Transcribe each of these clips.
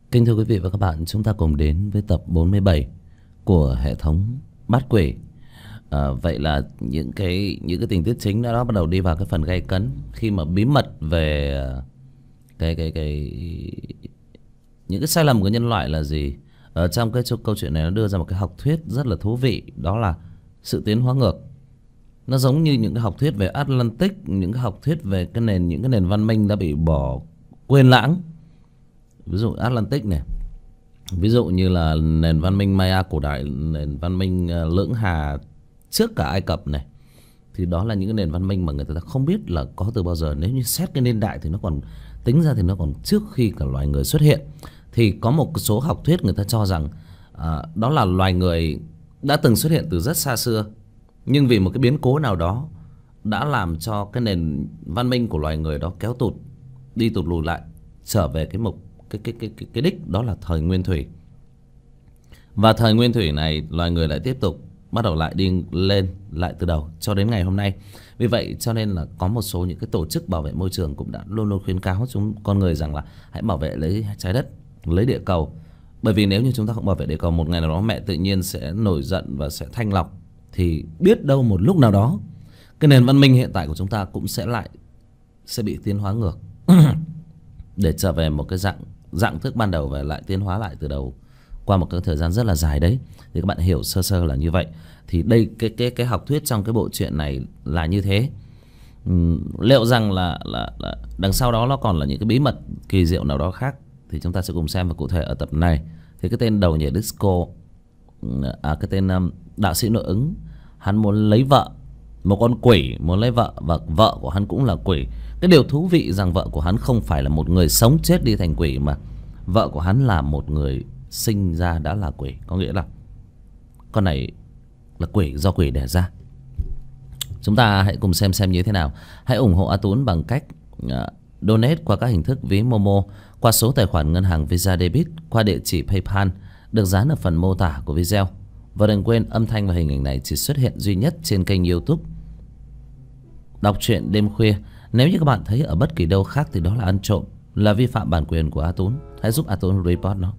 Kính thưa quý vị và các bạn, chúng ta cùng đến với tập 47 của hệ thống Bắt Quỷ. Vậy là những cái tình tiết chính đã bắt đầu đi vào cái phần gay cấn khi mà bí mật về cái những cái sai lầm của nhân loại là gì. Ở trong cái câu chuyện này nó đưa ra một cái học thuyết rất là thú vị, đó là sự tiến hóa ngược. Nó giống như những cái học thuyết về Atlantic, những cái học thuyết về những cái nền văn minh đã bị bỏ quên lãng. Ví dụ Atlantic này, ví dụ như là nền văn minh Maya cổ đại, nền văn minh Lưỡng Hà trước cả Ai Cập này, thì đó là những cái nền văn minh mà người ta không biết là có từ bao giờ. Nếu như xét cái niên đại thì nó còn tính ra thì nó còn trước khi cả loài người xuất hiện. Thì có một số học thuyết người ta cho rằng đó là loài người đã từng xuất hiện từ rất xa xưa, nhưng vì một cái biến cố nào đó đã làm cho cái nền văn minh của loài người đó kéo tụt lùi lại, trở về cái đích, đó là thời Nguyên Thủy. Và thời Nguyên Thủy này loài người lại tiếp tục bắt đầu lại đi lên lại từ đầu cho đến ngày hôm nay. Vì vậy cho nên là có một số những cái tổ chức bảo vệ môi trường cũng đã luôn luôn khuyến cáo con người rằng là hãy bảo vệ lấy trái đất, lấy địa cầu. Bởi vì nếu như chúng ta không bảo vệ địa cầu, một ngày nào đó mẹ tự nhiên sẽ nổi giận và sẽ thanh lọc, thì biết đâu một lúc nào đó cái nền văn minh hiện tại của chúng ta cũng sẽ bị tiến hóa ngược để trở về một cái dạng thức ban đầu và lại tiến hóa lại từ đầu qua một cái thời gian rất là dài đấy. Thì các bạn hiểu sơ sơ là như vậy. Thì đây cái học thuyết trong cái bộ truyện này là như thế. Liệu rằng là đằng sau đó nó còn là những cái bí mật kỳ diệu nào đó khác thì chúng ta sẽ cùng xem. Và cụ thể ở tập này thì cái tên đầu nhảy disco, cái tên đạo sĩ nội ứng, hắn muốn lấy vợ, một con quỷ muốn lấy vợ, và vợ của hắn cũng là quỷ. Cái điều thú vị rằng vợ của hắn không phải là một người sống chết đi thành quỷ, mà vợ của hắn là một người sinh ra đã là quỷ. Có nghĩa là con này là quỷ do quỷ đẻ ra. Chúng ta hãy cùng xem như thế nào. Hãy ủng hộ A Tún bằng cách donate qua các hình thức ví Momo, qua số tài khoản ngân hàng Visa Debit, qua địa chỉ PayPal được dán ở phần mô tả của video. Và đừng quên âm thanh và hình ảnh này chỉ xuất hiện duy nhất trên kênh YouTube Đọc Truyện Đêm Khuya. Nếu như các bạn thấy ở bất kỳ đâu khác thì đó là ăn trộm, là vi phạm bản quyền của A Tún. Hãy giúp A Tún report nó.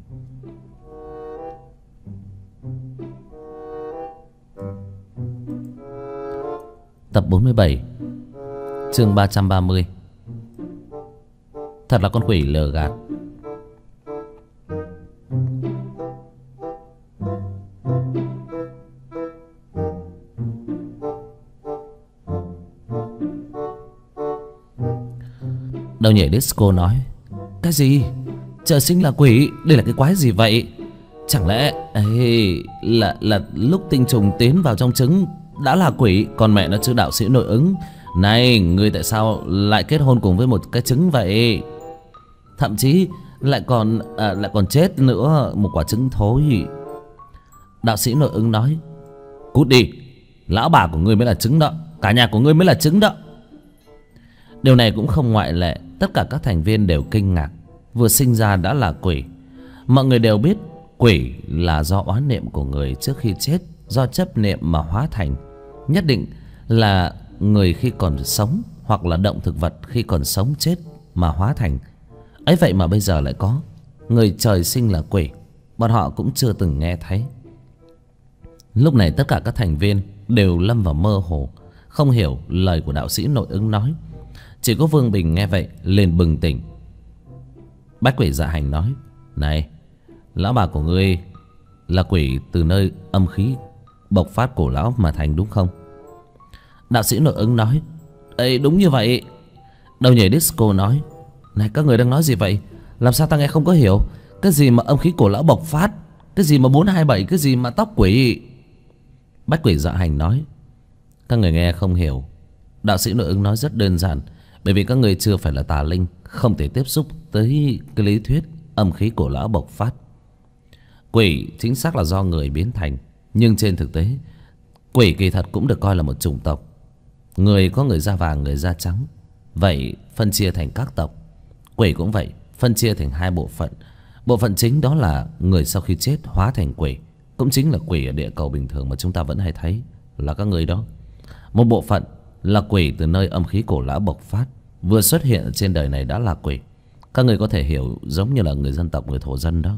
Tập 47, chương 330. Thật là con quỷ lừa gạt. Đầu nhảy disco nói: cái gì? Trời sinh là quỷ? Đây là cái quái gì vậy? Chẳng lẽ ấy là lúc tinh trùng tiến vào trong trứng đã là quỷ? Còn mẹ nó chứ đạo sĩ nội ứng. Này, ngươi tại sao lại kết hôn cùng với một cái trứng vậy? Thậm chí lại còn chết nữa, một quả trứng thối. Đạo sĩ nội ứng nói: cút đi, lão bà của ngươi mới là trứng đó, cả nhà của ngươi mới là trứng đó. Điều này cũng không ngoại lệ. Tất cả các thành viên đều kinh ngạc. Vừa sinh ra đã là quỷ. Mọi người đều biết quỷ là do oán niệm của người trước khi chết, do chấp niệm mà hóa thành. Nhất định là người khi còn sống, hoặc là động thực vật khi còn sống chết mà hóa thành. Ấy vậy mà bây giờ lại có người trời sinh là quỷ. Bọn họ cũng chưa từng nghe thấy. Lúc này tất cả các thành viên đều lâm vào mơ hồ, không hiểu lời của đạo sĩ nội ứng nói. Chỉ có Vương Bình nghe vậy liền bừng tỉnh. Bách quỷ dạ hành nói: này, lão bà của ngươi là quỷ từ nơi âm khí bộc phát của lão mà thành đúng không? Đạo sĩ nội ứng nói: ấy, đúng như vậy. Đầu nhảy disco nói: này, các người đang nói gì vậy? Làm sao ta nghe không có hiểu? Cái gì mà âm khí của lão bộc phát? Cái gì mà 427? Cái gì mà tóc quỷ? Bách quỷ dạ hành nói: các người nghe không hiểu. Đạo sĩ nội ứng nói rất đơn giản. Bởi vì các người chưa phải là tà linh, không thể tiếp xúc tới cái lý thuyết âm khí của lão bộc phát. Quỷ chính xác là do người biến thành, nhưng trên thực tế quỷ kỳ thật cũng được coi là một chủng tộc. Người có người da vàng, người da trắng, vậy phân chia thành các tộc. Quỷ cũng vậy, phân chia thành hai bộ phận. Bộ phận chính đó là người sau khi chết hóa thành quỷ, cũng chính là quỷ ở địa cầu bình thường mà chúng ta vẫn hay thấy, là các người đó. Một bộ phận là quỷ từ nơi âm khí cổ lão bộc phát, vừa xuất hiện ở trên đời này đã là quỷ. Các người có thể hiểu giống như là người dân tộc, người thổ dân đó.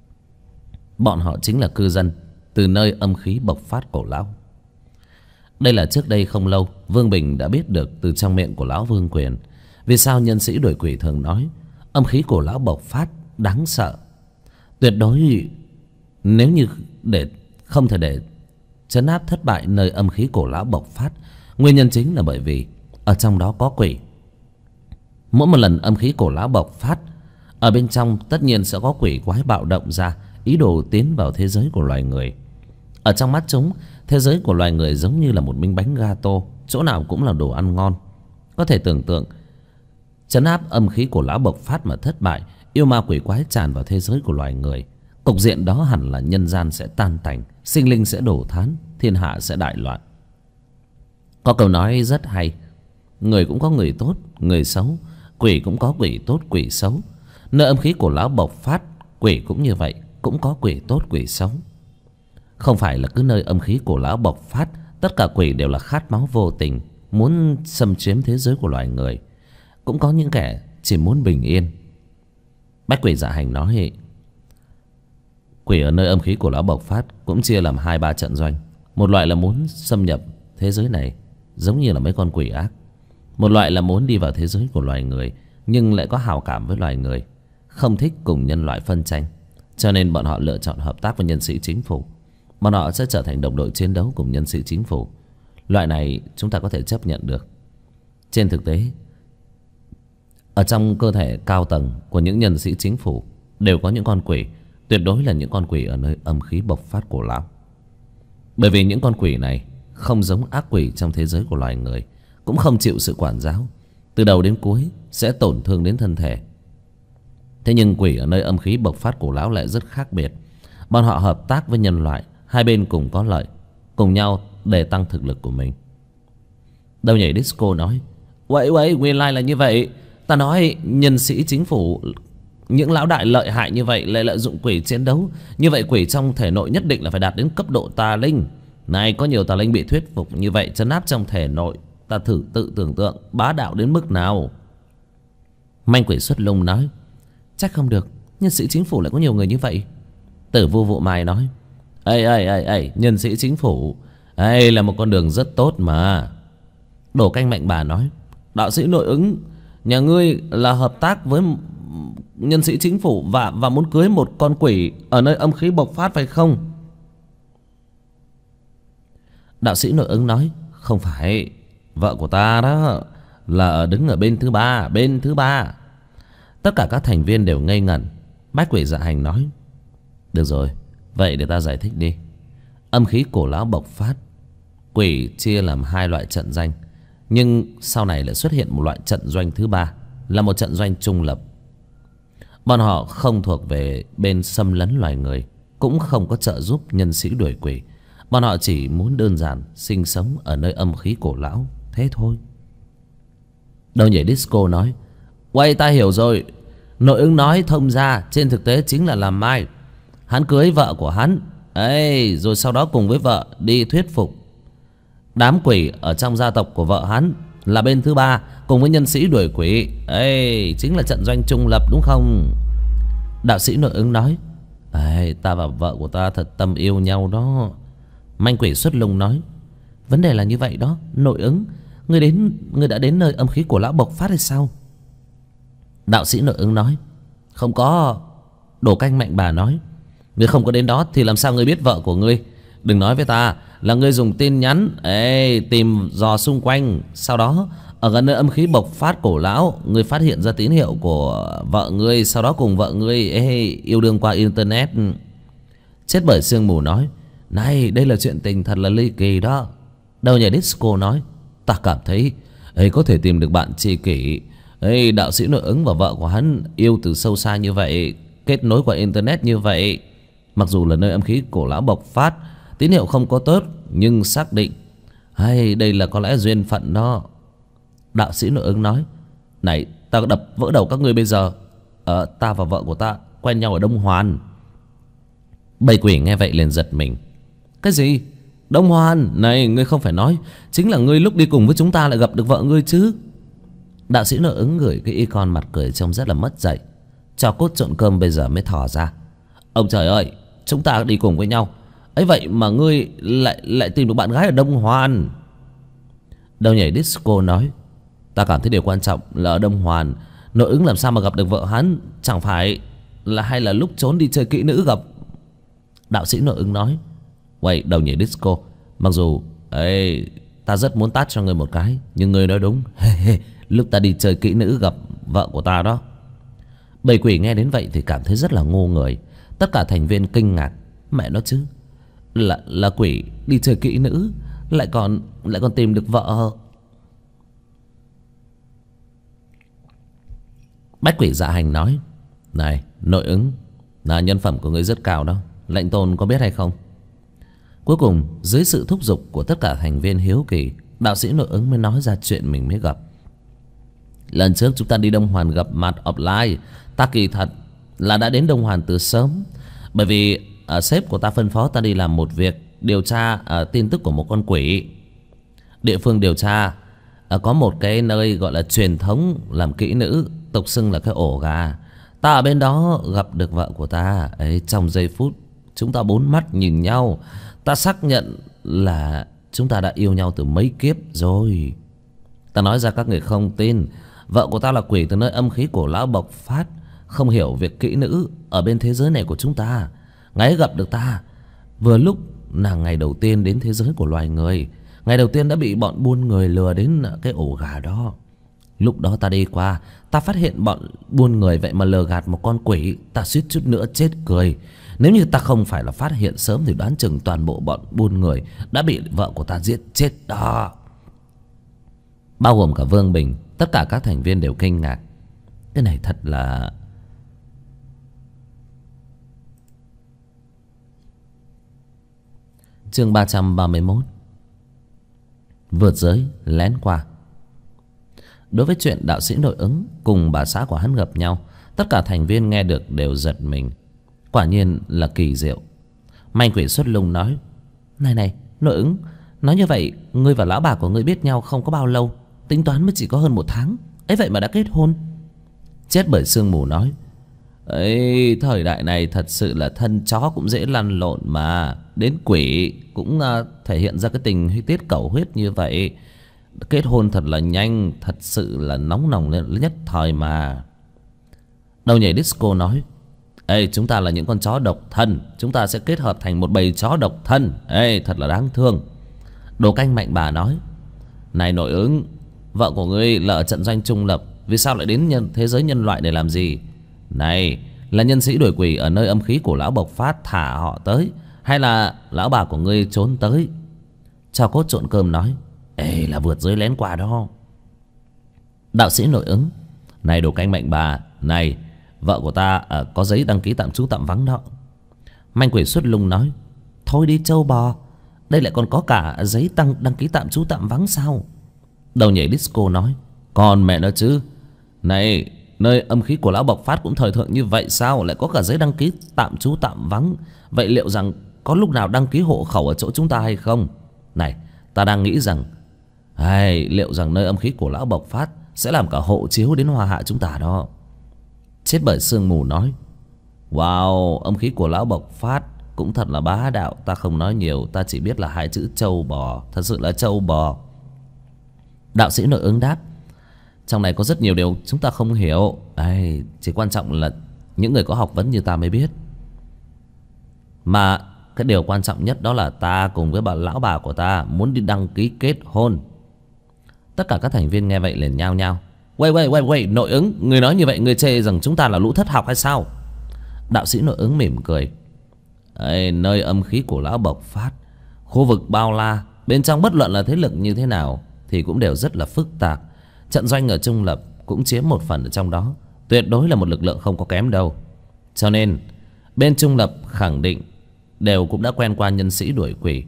Bọn họ chính là cư dân từ nơi âm khí bộc phát của lão. Đây là trước đây không lâu Vương Bình đã biết được từ trong miệng của lão Vương Quyền vì sao nhân sĩ đuổi quỷ thường nói âm khí của lão bộc phát đáng sợ. Tuyệt đối nếu như không thể để trấn áp thất bại nơi âm khí của lão bộc phát. Nguyên nhân chính là bởi vì ở trong đó có quỷ. Mỗi một lần âm khí của lão bộc phát, ở bên trong tất nhiên sẽ có quỷ quái bạo động ra, ý đồ tiến vào thế giới của loài người. Ở trong mắt chúng, thế giới của loài người giống như là một miếng bánh gato, chỗ nào cũng là đồ ăn ngon. Có thể tưởng tượng, trấn áp âm khí của lão bộc phát mà thất bại, yêu ma quỷ quái tràn vào thế giới của loài người, cục diện đó hẳn là nhân gian sẽ tan tành, sinh linh sẽ đổ thán, thiên hạ sẽ đại loạn. Có câu nói rất hay: người cũng có người tốt, người xấu; quỷ cũng có quỷ tốt, quỷ xấu. Nơi âm khí của lão bộc phát, quỷ cũng như vậy, cũng có quỷ tốt, quỷ xấu. Không phải là cứ nơi âm khí của lão bộc phát, tất cả quỷ đều là khát máu vô tình, muốn xâm chiếm thế giới của loài người. Cũng có những kẻ chỉ muốn bình yên. Bách Quỷ Dạ Hành nói: quỷ ở nơi âm khí của lão bộc phát cũng chia làm 2-3 trận doanh. Một loại là muốn xâm nhập thế giới này, giống như là mấy con quỷ ác. Một loại là muốn đi vào thế giới của loài người, nhưng lại có hào cảm với loài người, không thích cùng nhân loại phân tranh. Cho nên bọn họ lựa chọn hợp tác với nhân sĩ chính phủ. Bọn họ sẽ trở thành đồng đội chiến đấu cùng nhân sĩ chính phủ. Loại này chúng ta có thể chấp nhận được. Trên thực tế, ở trong cơ thể cao tầng của những nhân sĩ chính phủ đều có những con quỷ. Tuyệt đối là những con quỷ ở nơi âm khí bộc phát của lão. Bởi vì những con quỷ này không giống ác quỷ trong thế giới của loài người, cũng không chịu sự quản giáo, từ đầu đến cuối sẽ tổn thương đến thân thể. Thế nhưng quỷ ở nơi âm khí bộc phát của lão lại rất khác biệt. Bọn họ hợp tác với nhân loại, hai bên cùng có lợi, cùng nhau để tăng thực lực của mình. Đâu Nhảy Disco nói: Vậy nguyên lai là như vậy. Ta nói nhân sĩ chính phủ, những lão đại lợi hại như vậy lại lợi dụng quỷ chiến đấu. Như vậy quỷ trong thể nội nhất định là phải đạt đến cấp độ tà linh. Này, có nhiều tà linh bị thuyết phục như vậy trấn áp trong thể nội, ta thử tự tưởng tượng bá đạo đến mức nào. Manh Quỷ Xuất Lung nói: chắc không được, nhân sĩ chính phủ lại có nhiều người như vậy. Tử Vu Vụ Mai nói: Ê, nhân sĩ chính phủ đây là một con đường rất tốt mà. Đổ Canh Mạnh Bà nói: đạo sĩ Nội Ứng, nhà ngươi là hợp tác với nhân sĩ chính phủ và muốn cưới một con quỷ ở nơi âm khí bộc phát phải không? Đạo sĩ Nội Ứng nói: không phải, vợ của ta đó là đứng ở bên thứ ba. Tất cả các thành viên đều ngây ngẩn. Bách Quỷ Dạ Hành nói: được rồi, vậy để ta giải thích đi. Âm khí cổ lão bộc phát, quỷ chia làm 2 loại trận danh, nhưng sau này lại xuất hiện một loại trận doanh thứ 3, là một trận doanh trung lập. Bọn họ không thuộc về bên xâm lấn loài người, cũng không có trợ giúp nhân sĩ đuổi quỷ. Bọn họ chỉ muốn đơn giản sinh sống ở nơi âm khí cổ lão, thế thôi. Đâu Nhảy Disco nói: quay, ta hiểu rồi. Nội Ứng nói thông ra, trên thực tế chính là làm mai. Hắn cưới vợ của hắn ấy, rồi sau đó cùng với vợ đi thuyết phục đám quỷ ở trong gia tộc của vợ hắn là bên thứ 3, cùng với nhân sĩ đuổi quỷ ấy, chính là trận doanh trung lập, đúng không? Đạo sĩ Nội Ứng nói: ta và vợ của ta thật tâm yêu nhau đó. Manh Quỷ Xuất Lung nói: vấn đề là như vậy đó, Nội Ứng, ngươi đã đến nơi âm khí của lão bộc phát hay sao? Đạo sĩ Nội Ứng nói: không có. Đổ Canh Mạnh Bà nói: ngươi không có đến đó thì làm sao ngươi biết vợ của ngươi? Đừng nói với ta là ngươi dùng tin nhắn tìm dò xung quanh, sau đó ở gần nơi âm khí bộc phát cổ lão, ngươi phát hiện ra tín hiệu của vợ ngươi, sau đó cùng vợ ngươi yêu đương qua internet. Chết Bởi Sương Mù nói: này, đây là chuyện tình thật là ly kỳ đó. Đâu Nhảy Disco nói: ta cảm thấy có thể tìm được bạn tri kỷ. Đạo sĩ Nội Ứng và vợ của hắn yêu từ sâu xa như vậy, kết nối qua internet như vậy, mặc dù là nơi âm khí cổ lão bộc phát, tín hiệu không có tốt, nhưng xác định đây là có lẽ duyên phận đó. Đạo sĩ Nội Ứng nói: này, ta có đập vỡ đầu các ngươi bây giờ. Ta và vợ của ta quen nhau ở Đông Hoàn. Bầy quỷ nghe vậy liền giật mình: cái gì? Đông Hoàn? Này, ngươi không phải nói chính là ngươi lúc đi cùng với chúng ta lại gặp được vợ ngươi chứ? Đạo sĩ Nội Ứng gửi cái icon mặt cười trông rất là mất dạy. Cho cốt trộn cơm bây giờ mới thò ra. Ông trời ơi, chúng ta đi cùng với nhau ấy vậy mà ngươi lại tìm được bạn gái ở Đông Hoàn. Đầu nhảy disco nói, ta cảm thấy điều quan trọng là ở Đông Hoàn Nội ứng làm sao mà gặp được vợ hắn, chẳng phải là hay là lúc trốn đi chơi kỹ nữ gặp. Đạo sĩ Nội ứng nói, vậy đầu nhảy disco, mặc dù ấy ta rất muốn tát cho ngươi một cái, nhưng ngươi nói đúng. Lúc ta đi chơi kỹ nữ gặp vợ của ta đó. Bầy quỷ nghe đến vậy thì cảm thấy rất là ngu người. Tất cả thành viên kinh ngạc. Mẹ nó chứ, là quỷ đi chơi kỹ nữ lại còn tìm được vợ. Bách quỷ dạ hành nói, này Nội ứng, là nhân phẩm của ngươi rất cao đó, lệnh tôn có biết hay không? Cuối cùng dưới sự thúc giục của tất cả thành viên hiếu kỳ, đạo sĩ Nội ứng mới nói ra chuyện mình mới gặp. Lần trước chúng ta đi Đông Hoàn gặp mặt offline, ta kỳ thật là đã đến Đông Hoàn từ sớm. Bởi vì sếp của ta phân phó ta đi làm một việc, điều tra tin tức của một con quỷ. Địa phương điều tra có một cái nơi gọi là truyền thống làm kỹ nữ, tục xưng là cái ổ gà. Ta ở bên đó gặp được vợ của ta ấy. Trong giây phút chúng ta bốn mắt nhìn nhau, ta xác nhận là chúng ta đã yêu nhau từ mấy kiếp rồi. Ta nói ra các người không tin. Vợ của ta là quỷ từ nơi âm khí cổ lão bộc phát, không hiểu việc kỹ nữ ở bên thế giới này của chúng ta. Ngày ấy gặp được ta vừa lúc là ngày đầu tiên đến thế giới của loài người, ngày đầu tiên đã bị bọn buôn người lừa đến cái ổ gà đó. Lúc đó ta đi qua, ta phát hiện bọn buôn người vậy mà lừa gạt một con quỷ. Ta suýt chút nữa chết cười. Nếu như ta không phải là phát hiện sớm thì đoán chừng toàn bộ bọn buôn người đã bị vợ của ta giết chết đó. Bao gồm cả Vương Bình. Tất cả các thành viên đều kinh ngạc. Cái này thật là... Chương 331. Vượt giới lén qua. Đối với chuyện đạo sĩ Nội ứng cùng bà xã của hắn gặp nhau, tất cả thành viên nghe được đều giật mình. Quả nhiên là kỳ diệu. Manh quỷ xuất lùng nói, này Nội ứng, nói như vậy ngươi và lão bà của ngươi biết nhau không có bao lâu, tính toán mới chỉ có hơn 1 tháng ấy vậy mà đã kết hôn. Chết bởi sương mù nói, ấy thời đại này thật sự là thân chó cũng dễ lăn lộn mà. Đến quỷ cũng thể hiện ra cái tình tiết cầu huyết như vậy. Kết hôn thật là nhanh, thật sự là nóng nòng lên nhất thời mà. Đầu nhảy disco nói, ê chúng ta là những con chó độc thân, chúng ta sẽ kết hợp thành một bầy chó độc thân. Ê thật là đáng thương. Đồ canh mạnh bà nói, này Nội ứng, vợ của ngươi là ở trận doanh trung lập, vì sao lại đến thế giới nhân loại để làm gì? Này là nhân sĩ đuổi quỷ ở nơi âm khí của lão bộc phát thả họ tới, hay là lão bà của ngươi trốn tới? Cho cốt trộn cơm nói, ê là vượt giới lén qua đó. Đạo sĩ Nội ứng, này đồ canh mạnh bà, này vợ của ta có giấy đăng ký tạm trú tạm vắng đó. Manh quỷ xuất lung nói, thôi đi trâu bò, đây lại còn có cả giấy đăng ký tạm trú tạm vắng sao? Đầu nhảy disco nói, còn mẹ nó chứ, này nơi âm khí của lão bộc phát cũng thời thượng như vậy sao lại có cả giấy đăng ký tạm trú tạm vắng? Vậy liệu rằng có lúc nào đăng ký hộ khẩu ở chỗ chúng ta hay không? Này ta đang nghĩ rằng liệu rằng nơi âm khí của lão bộc phát sẽ làm cả hộ chiếu đến Hoa Hạ chúng ta đó. Chết bởi sương mù nói, wow, âm khí của lão bộc phát cũng thật là bá đạo. Ta không nói nhiều, ta chỉ biết là 2 chữ trâu bò. Thật sự là trâu bò. Đạo sĩ Nội ứng đáp, trong này có rất nhiều điều chúng ta không hiểu. Chỉ quan trọng là những người có học vấn như ta mới biết. Mà cái điều quan trọng nhất đó là ta cùng với lão bà của ta muốn đi đăng ký kết hôn. Tất cả các thành viên nghe vậy liền nhao nhao, Wait, Nội ứng, người nói như vậy người chê rằng chúng ta là lũ thất học hay sao? Đạo sĩ Nội ứng mỉm cười, nơi âm khí của lão bộc phát, khu vực bao la, bên trong bất luận là thế lực như thế nào thì cũng đều rất là phức tạp. Trận doanh ở trung lập cũng chiếm một phần ở trong đó, tuyệt đối là một lực lượng không có kém đâu. Cho nên bên trung lập khẳng định đều cũng đã quen qua nhân sĩ đuổi quỷ,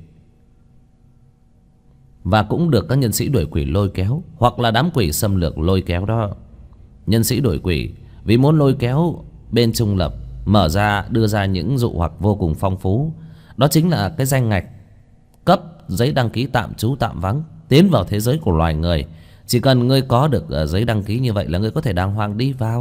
và cũng được các nhân sĩ đuổi quỷ lôi kéo, hoặc là đám quỷ xâm lược lôi kéo đó. Nhân sĩ đuổi quỷ vì muốn lôi kéo bên trung lập mở ra đưa ra những dụ hoặc vô cùng phong phú. Đó chính là cái danh ngạch cấp giấy đăng ký tạm trú tạm vắng tiến vào thế giới của loài người. Chỉ cần ngươi có được giấy đăng ký như vậy là ngươi có thể đàng hoàng đi vào.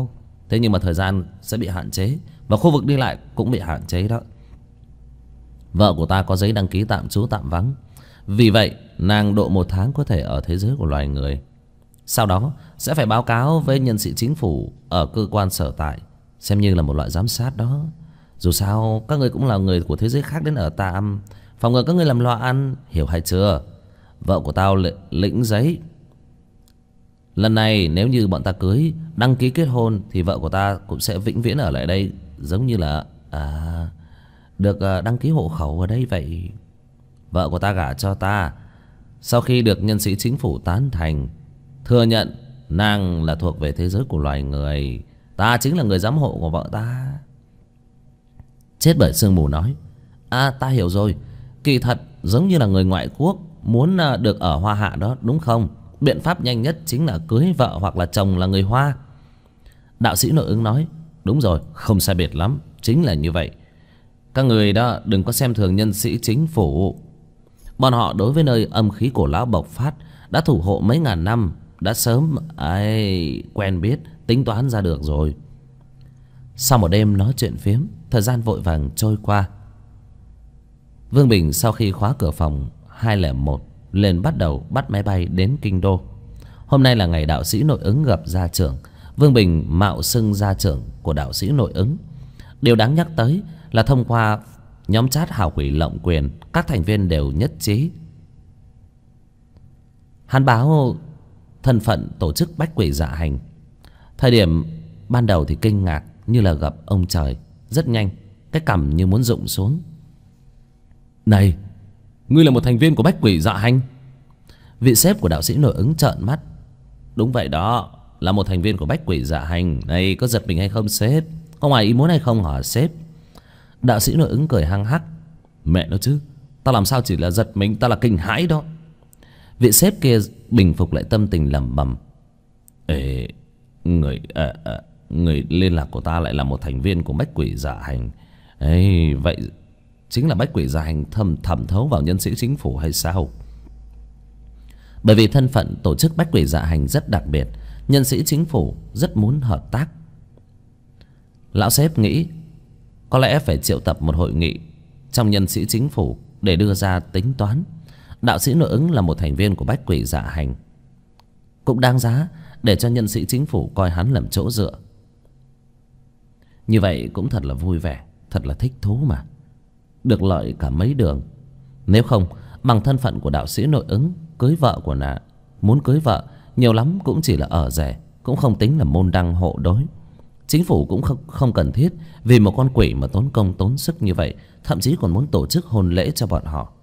Thế nhưng mà thời gian sẽ bị hạn chế, và khu vực đi lại cũng bị hạn chế đó. Vợ của ta có giấy đăng ký tạm trú tạm vắng, vì vậy nàng độ 1 tháng có thể ở thế giới của loài người. Sau đó sẽ phải báo cáo với nhân sĩ chính phủ ở cơ quan sở tại, xem như là một loại giám sát đó. Dù sao các người cũng là người của thế giới khác đến ở tạm, phòng ngừa các người làm loạn, hiểu hay chưa? Vợ của tao lĩnh giấy. Lần này nếu như bọn ta cưới, đăng ký kết hôn, thì vợ của ta cũng sẽ vĩnh viễn ở lại đây, giống như là được đăng ký hộ khẩu ở đây vậy. Vợ của ta gả cho ta sau khi được nhân sĩ chính phủ tán thành, thừa nhận nàng là thuộc về thế giới của loài người. Ta chính là người giám hộ của vợ ta. Chết bởi sương mù nói: ta hiểu rồi. Kỳ thật giống như là người ngoại quốc muốn được ở Hoa Hạ đó, đúng không? Biện pháp nhanh nhất chính là cưới vợ hoặc là chồng là người Hoa. Đạo sĩ nội ứng nói: đúng rồi, không sai biệt lắm, chính là như vậy. Các người đó đừng có xem thường nhân sĩ chính phủ. Bọn họ đối với nơi âm khí cổ lão bộc phát, đã thủ hộ mấy ngàn năm, đã sớm quen biết, tính toán ra được rồi. Sau một đêm nói chuyện phiếm, thời gian vội vàng trôi qua. Vương Bình sau khi khóa cửa phòng 201 lên bắt đầu bắt máy bay đến kinh đô. Hôm nay là ngày đạo sĩ nội ứng gặp gia trưởng. Vương Bình mạo xưng gia trưởng của đạo sĩ nội ứng. Điều đáng nhắc tới là thông qua nhóm chat hào quỷ lộng quyền, các thành viên đều nhất trí. Hắn báo thân phận tổ chức bách quỷ dạ hành. Thời điểm ban đầu thì kinh ngạc như là gặp ông trời. Rất nhanh cái cằm như muốn rụng xuống. Này, ngươi là một thành viên của bách quỷ dạ hành? Vị sếp của đạo sĩ nội ứng trợn mắt. Đúng vậy đó, là một thành viên của bách quỷ dạ hành. Này, có giật mình hay không sếp? Có ngoài ý muốn hay không hả sếp? Đạo sĩ nội ứng cười hăng hắc. Mẹ nó chứ, ta làm sao chỉ là giật mình, ta là kinh hãi đó. Vị sếp kia bình phục lại tâm tình lẩm bẩm. Người liên lạc của ta lại là một thành viên của bách quỷ dạ hành. Vậy chính là bách quỷ dạ hành thẩm thấu vào nhân sĩ chính phủ hay sao? Bởi vì thân phận tổ chức bách quỷ dạ hành rất đặc biệt, nhân sĩ chính phủ rất muốn hợp tác. Lão sếp nghĩ có lẽ phải triệu tập một hội nghị trong nhân sĩ chính phủ để đưa ra tính toán. Đạo sĩ nội ứng là một thành viên của bách quỷ dạ hành, cũng đáng giá để cho nhân sĩ chính phủ coi hắn làm chỗ dựa. Như vậy cũng thật là vui vẻ, thật là thích thú mà. Được lợi cả mấy đường. Nếu không, bằng thân phận của đạo sĩ nội ứng, cưới vợ của nàng, muốn cưới vợ nhiều lắm cũng chỉ là ở rể, cũng không tính là môn đăng hộ đối. Chính phủ cũng không cần thiết vì một con quỷ mà tốn công tốn sức như vậy, thậm chí còn muốn tổ chức hôn lễ cho bọn họ.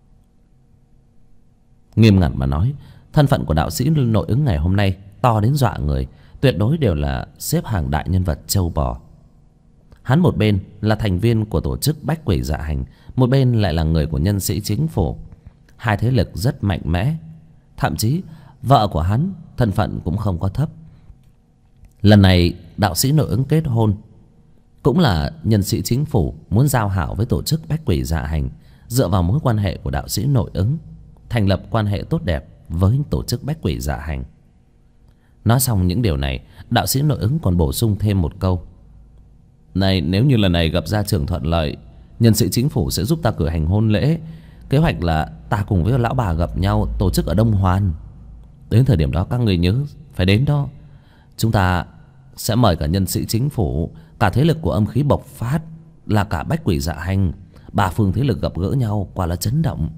Nghiêm ngặt mà nói, thân phận của đạo sĩ nội ứng ngày hôm nay to đến dọa người, tuyệt đối đều là xếp hàng đại nhân vật châu bò. Hắn một bên là thành viên của tổ chức bách quỷ dạ hành, một bên lại là người của nhân sĩ chính phủ. Hai thế lực rất mạnh mẽ. Thậm chí vợ của hắn thân phận cũng không có thấp. Lần này đạo sĩ nội ứng kết hôn, cũng là nhân sĩ chính phủ muốn giao hảo với tổ chức bách quỷ dạ hành, dựa vào mối quan hệ của đạo sĩ nội ứng thành lập quan hệ tốt đẹp với tổ chức bách quỷ dạ hành. Nói xong những điều này, đạo sĩ nội ứng còn bổ sung thêm một câu. Này, nếu như lần này gặp gia trưởng thuận lợi, nhân sĩ chính phủ sẽ giúp ta cử hành hôn lễ. Kế hoạch là ta cùng với lão bà gặp nhau tổ chức ở Đông Hoàn. Đến thời điểm đó các người nhớ phải đến đó. Chúng ta sẽ mời cả nhân sĩ chính phủ, cả thế lực của âm khí bộc phát, là cả bách quỷ dạ hành. Ba phương thế lực gặp gỡ nhau quả là chấn động.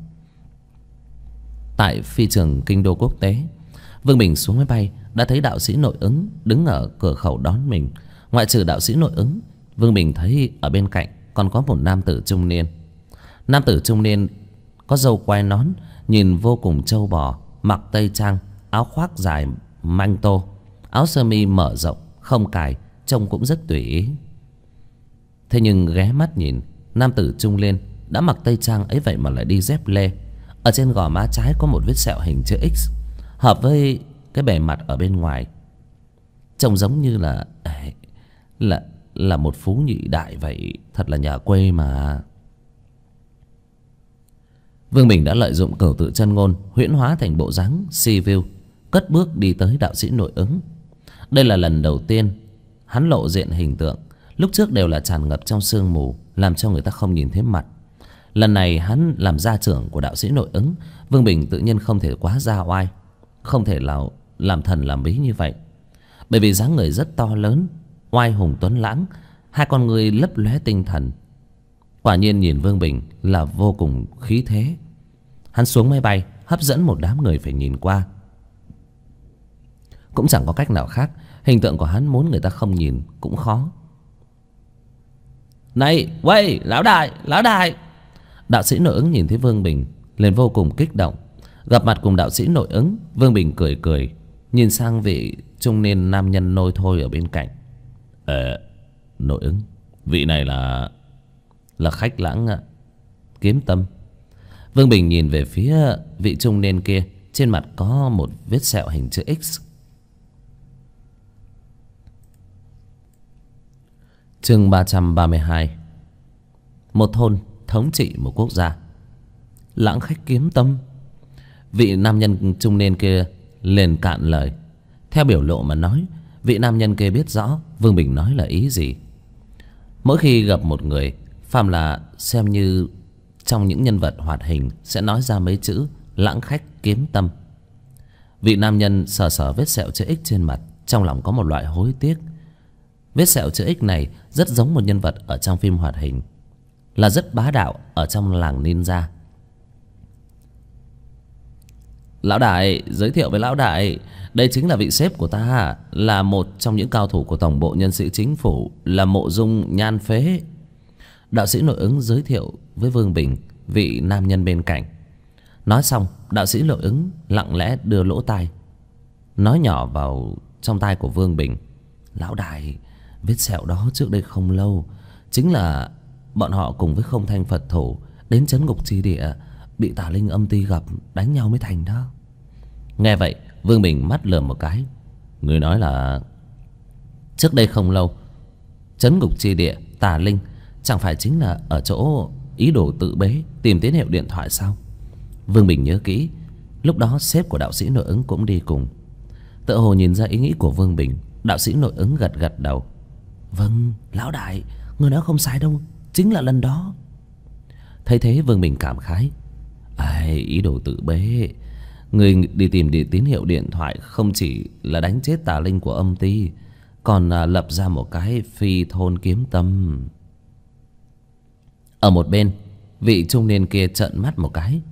Tại phi trường kinh đô quốc tế, Vương Bình xuống máy bay đã thấy đạo sĩ nội ứng đứng ở cửa khẩu đón mình. Ngoại trừ đạo sĩ nội ứng, Vương Bình thấy ở bên cạnh còn có một nam tử trung niên. Nam tử trung niên có râu quai nón, nhìn vô cùng trâu bò, mặc tây trang, áo khoác dài manh tô, áo sơ mi mở rộng không cài, trông cũng rất tùy ý. Thế nhưng ghé mắt nhìn, nam tử trung niên đã mặc tây trang ấy vậy mà lại đi dép lê. Ở trên gò má trái có một vết sẹo hình chữ X, hợp với cái bề mặt ở bên ngoài, trông giống như là một phú nhị đại vậy. Thật là nhà quê mà. Vương Bình đã lợi dụng cửu tự chân ngôn huyễn hóa thành bộ dáng si vu, cất bước đi tới đạo sĩ nội ứng. Đây là lần đầu tiên hắn lộ diện hình tượng lúc trước đều là tràn ngập trong sương mù, làm cho người ta không nhìn thấy mặt. Lần này hắn làm gia trưởng của đạo sĩ nội ứng, Vương Bình tự nhiên không thể quá ra oai, không thể nào làm thần làm bí như vậy. Bởi vì dáng người rất to lớn, oai hùng tuấn lãng, hai con người lấp lóe tinh thần. Quả nhiên nhìn Vương Bình là vô cùng khí thế. Hắn xuống máy bay, hấp dẫn một đám người phải nhìn qua. Cũng chẳng có cách nào khác, hình tượng của hắn muốn người ta không nhìn cũng khó. Này, quay, lão đại, lão đại! Đạo sĩ nội ứng nhìn thấy Vương Bình liền vô cùng kích động. Gặp mặt cùng đạo sĩ nội ứng, Vương Bình cười cười, nhìn sang vị trung niên nam nhân nôi thôi ở bên cạnh. Nội ứng, vị này là khách lãng Kiếm Tâm. Vương Bình nhìn về phía vị trung niên kia, trên mặt có một vết sẹo hình chữ X. Chương 332. Một thôn thống trị một quốc gia. Lãng khách Kiếm Tâm. Vị nam nhân trung niên kia liền cạn lời. Theo biểu lộ mà nói, vị nam nhân kia biết rõ Vương Bình nói là ý gì. Mỗi khi gặp một người, phàm là xem như trong những nhân vật hoạt hình, sẽ nói ra mấy chữ lãng khách Kiếm Tâm. Vị nam nhân sờ sờ vết sẹo chữ X trên mặt, trong lòng có một loại hối tiếc. Vết sẹo chữ X này rất giống một nhân vật ở trong phim hoạt hình, là rất bá đạo ở trong làng ninja. Lão đại, giới thiệu với lão đại, đây chính là vị sếp của ta, là một trong những cao thủ của tổng bộ nhân sĩ chính phủ, là Mộ Dung Nhan Phế. Đạo sĩ nội ứng giới thiệu với Vương Bình vị nam nhân bên cạnh. Nói xong, đạo sĩ nội ứng lặng lẽ đưa lỗ tai nói nhỏ vào trong tai của Vương Bình. Lão đại, vết sẹo đó trước đây không lâu chính là bọn họ cùng với Không Thanh Phật thủ đến trấn ngục chi địa, bị Tà Linh Âm Ti gặp, đánh nhau mới thành đó. Nghe vậy, Vương Bình mắt lườm một cái. Người nói là trước đây không lâu, trấn ngục chi địa Tà Linh chẳng phải chính là ở chỗ ý đồ tự bế tìm tín hiệu điện thoại sao? Vương Bình nhớ kỹ, lúc đó sếp của đạo sĩ nội ứng cũng đi cùng. Tựa hồ nhìn ra ý nghĩ của Vương Bình, đạo sĩ nội ứng gật gật đầu. Vâng, lão đại, người nói không sai đâu, chính là lần đó. Thấy thế Vương Bình cảm khái. Ai, ý đồ tự bế, người đi tìm tín hiệu điện thoại không chỉ là đánh chết Tà Linh của Âm Ti, còn lập ra một cái phi thôn Kiếm Tâm. Ở một bên, vị trung niên kia trợn mắt một cái,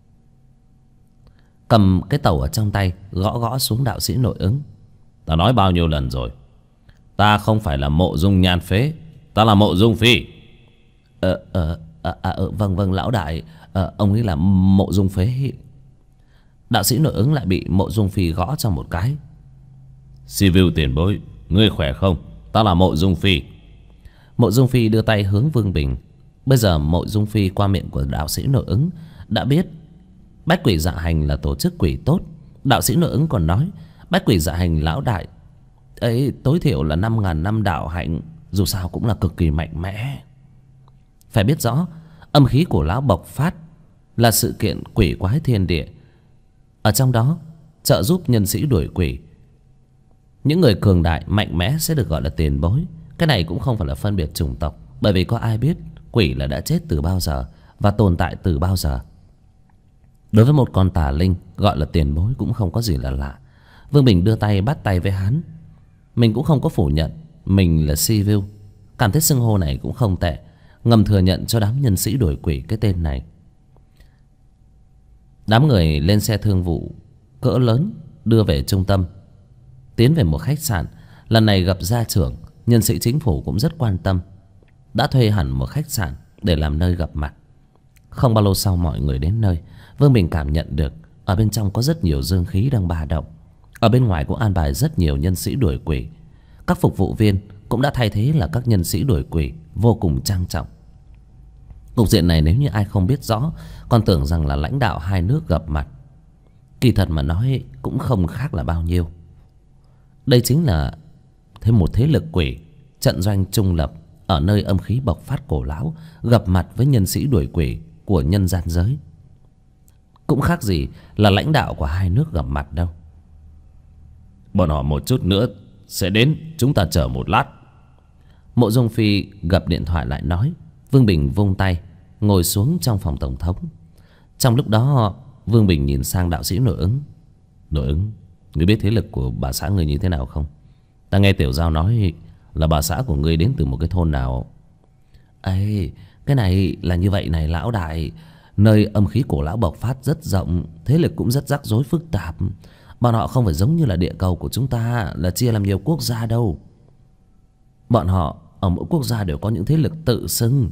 cầm cái tàu ở trong tay gõ gõ xuống đạo sĩ nội ứng. Ta nói bao nhiêu lần rồi, ta không phải là Mộ Dung Nhan Phế, ta là Mộ Dung Phi. Vâng lão đại, ông ấy là Mộ Dung Phế. Đạo sĩ nội ứng lại bị Mộ Dung Phi gõ cho một cái. Sivu tiền bối, ngươi khỏe không? Ta là Mộ Dung Phi. Mộ Dung Phi đưa tay hướng Vương Bình. Bây giờ Mộ Dung Phi qua miệng của đạo sĩ nội ứng đã biết Bách Quỷ Dạ Hành là tổ chức quỷ tốt. Đạo sĩ nội ứng còn nói Bách Quỷ Dạ Hành lão đại ấy tối thiểu là 5.000 năm đạo hạnh, dù sao cũng là cực kỳ mạnh mẽ. Phải biết rõ, âm khí của lão bộc phát là sự kiện quỷ quái thiên địa. Ở trong đó trợ giúp nhân sĩ đuổi quỷ. Những người cường đại mạnh mẽ sẽ được gọi là tiền bối. Cái này cũng không phải là phân biệt chủng tộc, bởi vì có ai biết quỷ là đã chết từ bao giờ và tồn tại từ bao giờ. Đối với một con tà linh, gọi là tiền bối cũng không có gì là lạ. Vương Bình đưa tay bắt tay với hắn. Mình cũng không có phủ nhận mình là Sivu, cảm thấy xưng hô này cũng không tệ, ngầm thừa nhận cho đám nhân sĩ đuổi quỷ cái tên này. Đám người lên xe thương vụ cỡ lớn đưa về trung tâm, tiến về một khách sạn. Lần này gặp gia trưởng, nhân sĩ chính phủ cũng rất quan tâm, đã thuê hẳn một khách sạn để làm nơi gặp mặt. Không bao lâu sau mọi người đến nơi, Vương Bình cảm nhận được ở bên trong có rất nhiều dương khí đang ba động. Ở bên ngoài cũng an bài rất nhiều nhân sĩ đuổi quỷ. Các phục vụ viên cũng đã thay thế là các nhân sĩ đuổi quỷ, vô cùng trang trọng. Cục diện này nếu như ai không biết rõ, còn tưởng rằng là lãnh đạo hai nước gặp mặt. Kỳ thật mà nói cũng không khác là bao nhiêu. Đây chính là thêm một thế lực quỷ, trận doanh trung lập ở nơi âm khí bộc phát cổ lão, gặp mặt với nhân sĩ đuổi quỷ của nhân gian giới. Cũng khác gì là lãnh đạo của hai nước gặp mặt đâu. Bọn họ một chút nữa sẽ đến, chúng ta chờ một lát. Mộ Dung Phi gập điện thoại lại nói. Vương Bình vung tay ngồi xuống trong phòng tổng thống. Trong lúc đó Vương Bình nhìn sang đạo sĩ Nội Ứng. Nội Ứng, ngươi biết thế lực của bà xã ngươi như thế nào không? Ta nghe Tiểu Giao nói là bà xã của ngươi đến từ một cái thôn nào. Ê, cái này là như vậy này lão đại. Nơi âm khí cổ lão bộc phát rất rộng, thế lực cũng rất rắc rối phức tạp. Bọn họ không phải giống như là địa cầu của chúng ta là chia làm nhiều quốc gia đâu. Bọn họ ở mỗi quốc gia đều có những thế lực tự xưng.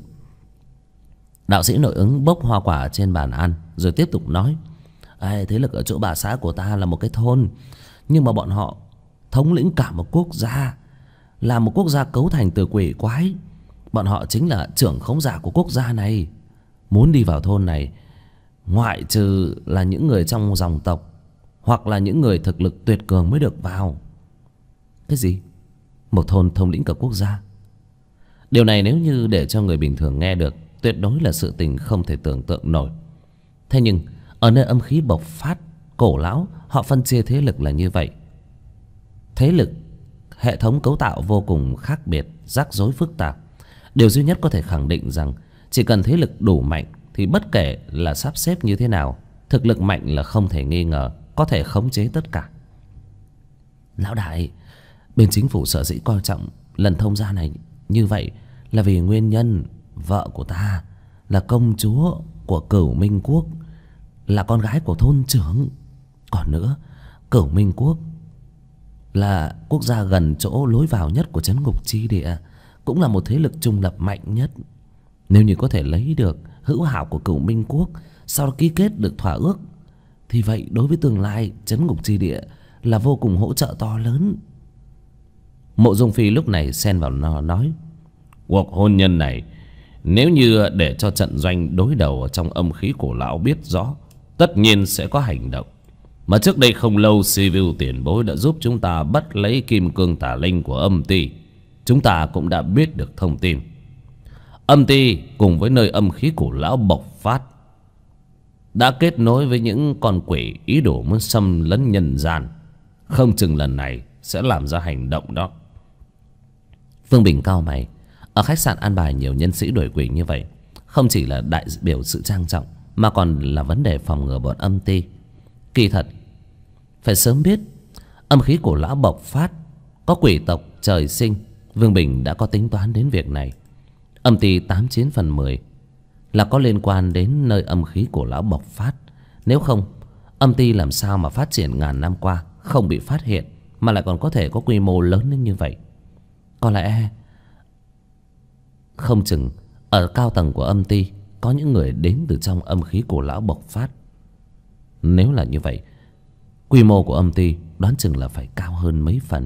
Đạo sĩ Nội Ứng bốc hoa quả trên bàn ăn rồi tiếp tục nói. Thế lực ở chỗ bà xã của ta là một cái thôn, nhưng mà bọn họ thống lĩnh cả một quốc gia, là một quốc gia cấu thành từ quỷ quái. Bọn họ chính là trưởng khống giả của quốc gia này. Muốn đi vào thôn này, ngoại trừ là những người trong dòng tộc hoặc là những người thực lực tuyệt cường mới được vào. Cái gì? Một thôn thống lĩnh cả quốc gia? Điều này nếu như để cho người bình thường nghe được, tuyệt đối là sự tình không thể tưởng tượng nổi. Thế nhưng ở nơi âm khí bộc phát cổ lão, họ phân chia thế lực là như vậy. Thế lực, hệ thống cấu tạo vô cùng khác biệt, rắc rối phức tạp. Điều duy nhất có thể khẳng định rằng chỉ cần thế lực đủ mạnh thì bất kể là sắp xếp như thế nào, thực lực mạnh là không thể nghi ngờ, có thể khống chế tất cả. Lão đại, bên chính phủ sở dĩ coi trọng lần thông gia này như vậy là vì nguyên nhân vợ của ta là công chúa của Cửu Minh Quốc, là con gái của thôn trưởng. Còn nữa, Cửu Minh Quốc là quốc gia gần chỗ lối vào nhất của trấn ngục chi địa, cũng là một thế lực trung lập mạnh nhất. Nếu như có thể lấy được hữu hảo của Cửu Minh Quốc, sau đó ký kết được thỏa ước, thì vậy đối với tương lai trấn ngục chi địa là vô cùng hỗ trợ to lớn. Mộ Dung Phi lúc này xen vào nói. Cuộc hôn nhân này nếu như để cho trận doanh đối đầu ở trong âm khí cổ lão biết rõ, tất nhiên sẽ có hành động. Mà trước đây không lâu, Sivu tiền bối đã giúp chúng ta bắt lấy kim cương tà linh của âm ty. Chúng ta cũng đã biết được thông tin. Âm ty cùng với nơi âm khí cổ lão bộc phát đã kết nối với những con quỷ ý đồ muốn xâm lấn nhân gian. Không chừng lần này sẽ làm ra hành động đó. Vương Bình cau mày. Ở khách sạn an bài nhiều nhân sĩ đuổi quỷ như vậy, không chỉ là đại biểu sự trang trọng, mà còn là vấn đề phòng ngừa bọn âm ty. Kỳ thật phải sớm biết âm khí cổ lão bộc phát, có quỷ tộc trời sinh, Vương Bình đã có tính toán đến việc này. Âm ty 89 phần 10 là có liên quan đến nơi âm khí cổ lão bộc phát. Nếu không, âm ty làm sao mà phát triển ngàn năm qua không bị phát hiện, mà lại còn có thể có quy mô lớn đến như vậy. Có lẽ không chừng ở cao tầng của âm ty có những người đến từ trong âm khí cổ lão bộc phát. Nếu là như vậy, quy mô của âm ty đoán chừng là phải cao hơn mấy phần.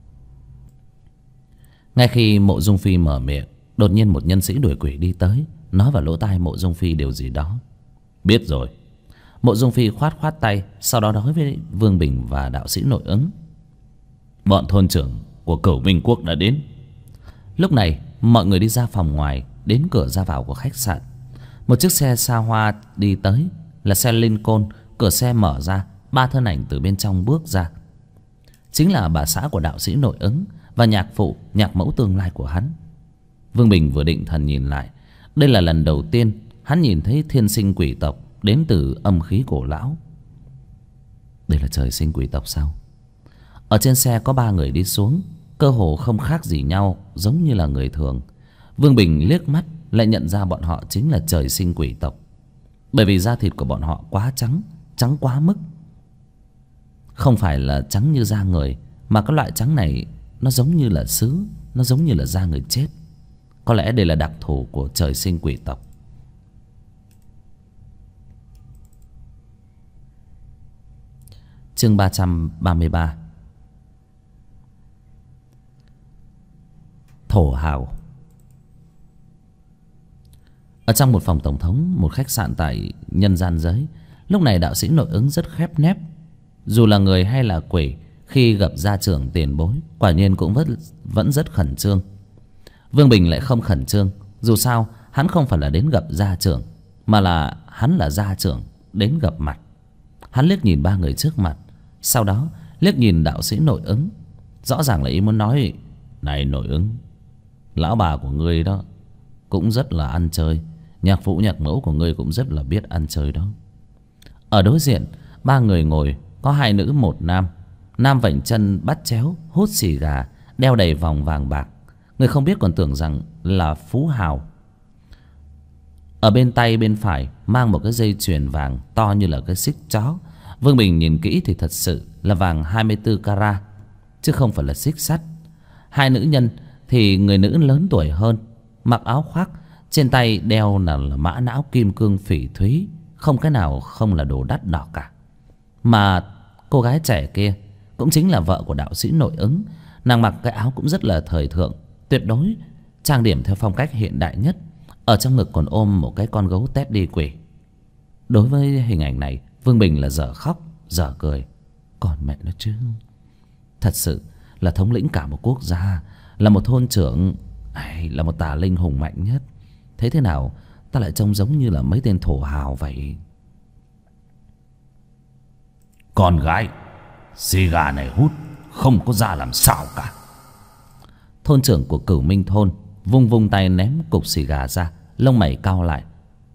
Ngay khi Mộ Dung Phi mở miệng, đột nhiên một nhân sĩ đuổi quỷ đi tới, nói vào lỗ tai Mộ Dung Phi điều gì đó. Biết rồi. Mộ Dung Phi khoát khoát tay, sau đó nói với Vương Bình và đạo sĩ Nội Ứng. Bọn thôn trưởng của Cửu Minh Quốc đã đến. Lúc này mọi người đi ra phòng ngoài, đến cửa ra vào của khách sạn. Một chiếc xe xa hoa đi tới, là xe Lincoln. Cửa xe mở ra, ba thân ảnh từ bên trong bước ra. Chính là bà xã của đạo sĩ Nội Ứng và nhạc phụ, nhạc mẫu tương lai của hắn. Vương Bình vừa định thần nhìn lại, đây là lần đầu tiên hắn nhìn thấy thiên sinh quỷ tộc đến từ âm khí cổ lão. Đây là trời sinh quỷ tộc sao? Ở trên xe có ba người đi xuống, cơ hồ không khác gì nhau, giống như là người thường. Vương Bình liếc mắt lại nhận ra bọn họ chính là trời sinh quỷ tộc, bởi vì da thịt của bọn họ quá trắng, trắng quá mức. Không phải là trắng như da người, mà cái loại trắng này nó giống như là sứ, nó giống như là da người chết. Có lẽ đây là đặc thù của trời sinh quỷ tộc. Chương 333. Thổ hào. Ở trong một phòng tổng thống, một khách sạn tại nhân gian giới, lúc này đạo sĩ Nội Ứng rất khép nép. Dù là người hay là quỷ, khi gặp gia trưởng tiền bối, quả nhiên cũng vẫn rất khẩn trương. Vương Bình lại không khẩn trương. Dù sao hắn không phải là đến gặp gia trưởng, mà là hắn là gia trưởng đến gặp mặt. Hắn liếc nhìn ba người trước mặt, sau đó liếc nhìn đạo sĩ Nội Ứng. Rõ ràng là ý muốn nói: này Nội Ứng, lão bà của ngươi đó cũng rất là ăn chơi, nhạc phụ nhạc mẫu của ngươi cũng rất là biết ăn chơi đó. Ở đối diện, ba người ngồi, có hai nữ một nam. Nam vảnh chân bắt chéo, hút xì gà, đeo đầy vòng vàng bạc. Người không biết còn tưởng rằng là phú hào. Ở bên tay bên phải mang một cái dây chuyền vàng to như là cái xích chó. Vương Bình nhìn kỹ thì thật sự là vàng 24 carat, chứ không phải là xích sắt. Hai nữ nhân thì người nữ lớn tuổi hơn, mặc áo khoác, trên tay đeo là mã não kim cương phỉ thúy, không cái nào không là đồ đắt đỏ cả. Mà cô gái trẻ kia cũng chính là vợ của đạo sĩ Nội Ứng. Nàng mặc cái áo cũng rất là thời thượng, tuyệt đối trang điểm theo phong cách hiện đại nhất. Ở trong ngực còn ôm một cái con gấu Teddy quỷ. Đối với hình ảnh này, Vương Bình là dở khóc dở cười. Còn mẹ nó chứ, thật sự là thống lĩnh cả một quốc gia, là một thôn trưởng, là một tà linh hùng mạnh nhất. Thế thế nào ta lại trông giống như là mấy tên thổ hào vậy? Con gái, xì gà này hút không có ra làm sao cả. Thôn trưởng của Cửu Minh thôn vung vung tay ném cục xì gà ra, lông mày cau lại.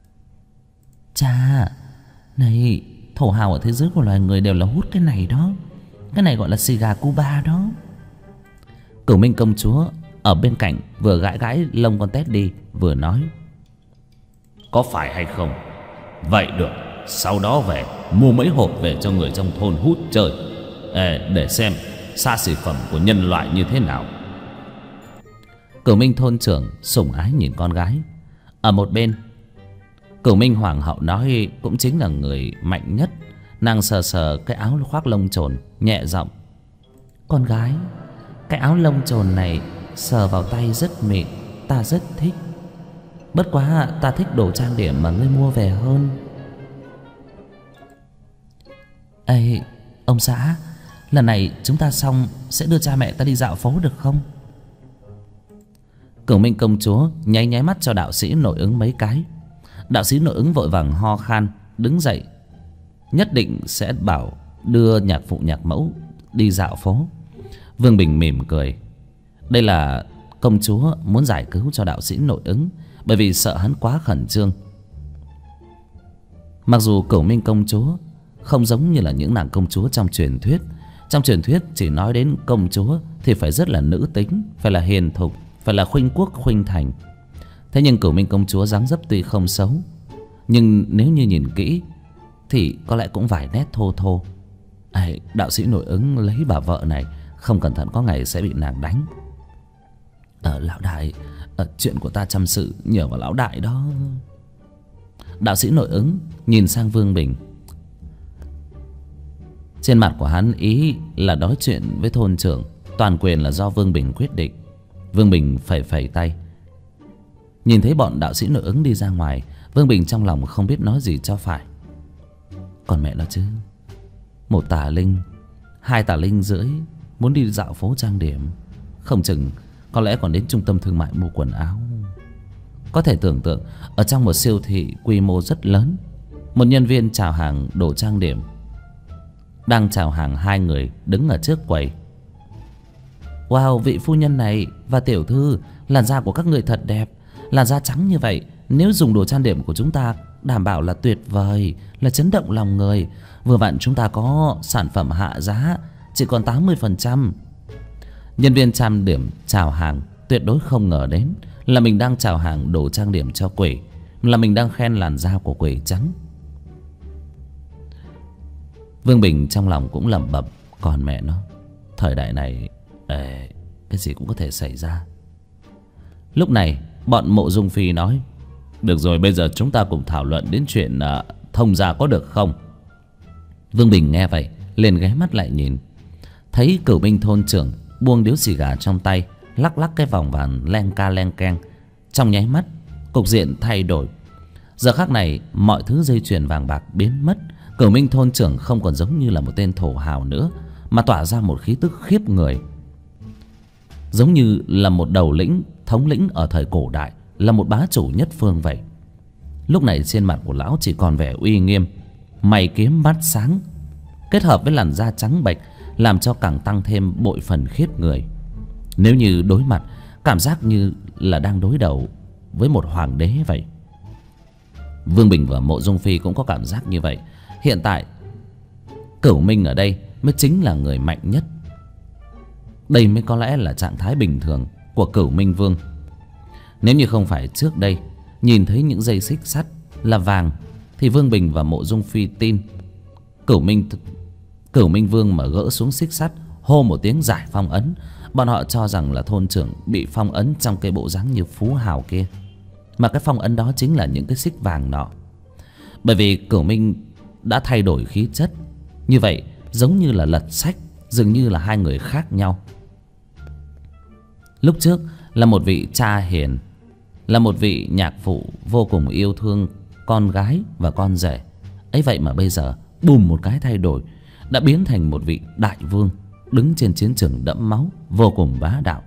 Cha, này, thổ hào ở thế giới của loài người đều là hút cái này đó. Cái này gọi là xì gà Cuba đó. Cửu Minh công chúa ở bên cạnh vừa gãi gãi lông con Teddy vừa nói: có phải hay không? Vậy được, sau đó về mua mấy hộp về cho người trong thôn hút chơi, để xem xa xỉ phẩm của nhân loại như thế nào. Cửu Minh thôn trưởng sủng ái nhìn con gái. Ở một bên, Cửu Minh hoàng hậu nói cũng chính là người mạnh nhất. Nàng sờ sờ cái áo khoác lông chồn, nhẹ giọng: con gái, cái áo lông chồn này sờ vào tay rất mịn, ta rất thích. Bất quá ta thích đồ trang điểm mà ngươi mua về hơn. Ê, ông xã, lần này chúng ta xong sẽ đưa cha mẹ ta đi dạo phố được không? Cửu Minh công chúa nháy nháy mắt cho đạo sĩ Nội Ứng mấy cái. Đạo sĩ Nội Ứng vội vàng ho khan đứng dậy, nhất định sẽ bảo đưa nhạc phụ nhạc mẫu đi dạo phố. Vương Bình mỉm cười. Đây là công chúa muốn giải cứu cho đạo sĩ Nội Ứng, bởi vì sợ hắn quá khẩn trương. Mặc dù Cửu Minh công chúa không giống như là những nàng công chúa trong truyền thuyết. Trong truyền thuyết chỉ nói đến công chúa thì phải rất là nữ tính, phải là hiền thục, phải là khuynh quốc khuynh thành. Thế nhưng Cửu Minh công chúa dáng dấp tuy không xấu, nhưng nếu như nhìn kỹ thì có lẽ cũng vài nét thô thô. Đạo sĩ Nội Ứng lấy bà vợ này, không cẩn thận có ngày sẽ bị nàng đánh. Lão đại, chuyện của ta chăm sự nhờ vào lão đại đó. Đạo sĩ Nội Ứng nhìn sang Vương Bình. Trên mặt của hắn ý là nói chuyện với thôn trưởng, toàn quyền là do Vương Bình quyết định. Vương Bình phẩy phẩy tay. Nhìn thấy bọn đạo sĩ Nội Ứng đi ra ngoài, Vương Bình trong lòng không biết nói gì cho phải. Còn mẹ nó chứ, một tà linh, hai tà linh rưỡi muốn đi dạo phố trang điểm, không chừng có lẽ còn đến trung tâm thương mại mua quần áo. Có thể tưởng tượng ở trong một siêu thị quy mô rất lớn, một nhân viên chào hàng đồ trang điểm đang chào hàng hai người đứng ở trước quầy. Wow, vị phu nhân này và tiểu thư, làn da của các người thật đẹp. Làn da trắng như vậy, nếu dùng đồ trang điểm của chúng ta đảm bảo là tuyệt vời, là chấn động lòng người. Vừa vặn chúng ta có sản phẩm hạ giá, chỉ còn 80%. Nhân viên trang điểm chào hàng tuyệt đối không ngờ đến là mình đang chào hàng đồ trang điểm cho quỷ, là mình đang khen làn da của quỷ trắng. Vương Bình trong lòng cũng lẩm bẩm, còn mẹ nó, thời đại này cái gì cũng có thể xảy ra. Lúc này bọn Mộ Dung Phi nói: được rồi, bây giờ chúng ta cùng thảo luận đến chuyện thông gia có được không? Vương Bình nghe vậy liền ghé mắt lại nhìn, thấy Cửu Minh thôn trưởng buông điếu xì gà trong tay, lắc lắc cái vòng vàng len ca len keng. Trong nháy mắt cục diện thay đổi. Giờ khắc này mọi thứ dây chuyền vàng bạc biến mất. Cửu Minh thôn trưởng không còn giống như là một tên thổ hào nữa, mà tỏa ra một khí tức khiếp người, giống như là một đầu lĩnh, thống lĩnh ở thời cổ đại, là một bá chủ nhất phương vậy. Lúc này trên mặt của lão chỉ còn vẻ uy nghiêm, mày kiếm mắt sáng, kết hợp với làn da trắng bệch làm cho càng tăng thêm bội phần khiếp người. Nếu như đối mặt, cảm giác như là đang đối đầu với một hoàng đế vậy. Vương Bình và Mộ Dung Phi cũng có cảm giác như vậy. Hiện tại Cửu Minh ở đây mới chính là người mạnh nhất. Đây mới có lẽ là trạng thái bình thường của Cửu Minh Vương. Nếu như không phải trước đây nhìn thấy những dây xích sắt là vàng, thì Vương Bình và Mộ Dung Phi tin Cửu Minh Vương mà gỡ xuống xích sắt, hô một tiếng giải phong ấn, bọn họ cho rằng là thôn trưởng bị phong ấn trong cái bộ dáng như phú hào kia. Mà cái phong ấn đó chính là những cái xích vàng nọ. Bởi vì Cửu Minh đã thay đổi khí chất, như vậy giống như là lật sách, dường như là hai người khác nhau. Lúc trước là một vị cha hiền, là một vị nhạc phụ vô cùng yêu thương con gái và con rể. Ấy vậy mà bây giờ bùm một cái thay đổi, đã biến thành một vị đại vương đứng trên chiến trường đẫm máu, vô cùng bá đạo.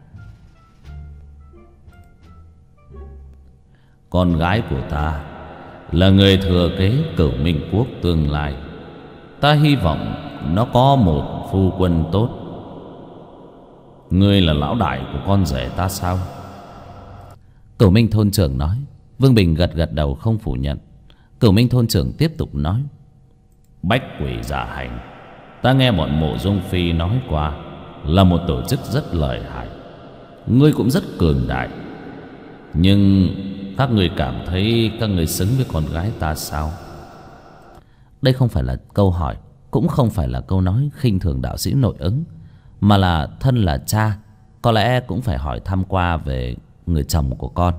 Con gái của ta là người thừa kế Cửu Minh quốc tương lai. Ta hy vọng nó có một phu quân tốt. Ngươi là lão đại của con rể ta sao? Cửu Minh thôn trưởng nói. Vương Bình gật gật đầu không phủ nhận. Cửu Minh thôn trưởng tiếp tục nói. Bách Quỷ Dạ Hành, ta nghe bọn Mộ Dung Phi nói qua, là một tổ chức rất lợi hại. Ngươi cũng rất cường đại. Nhưng các ngươi cảm thấy các ngươi xứng với con gái ta sao? Đây không phải là câu hỏi, cũng không phải là câu nói khinh thường đạo sĩ nội ứng, mà là thân là cha, có lẽ cũng phải hỏi thăm qua về người chồng của con.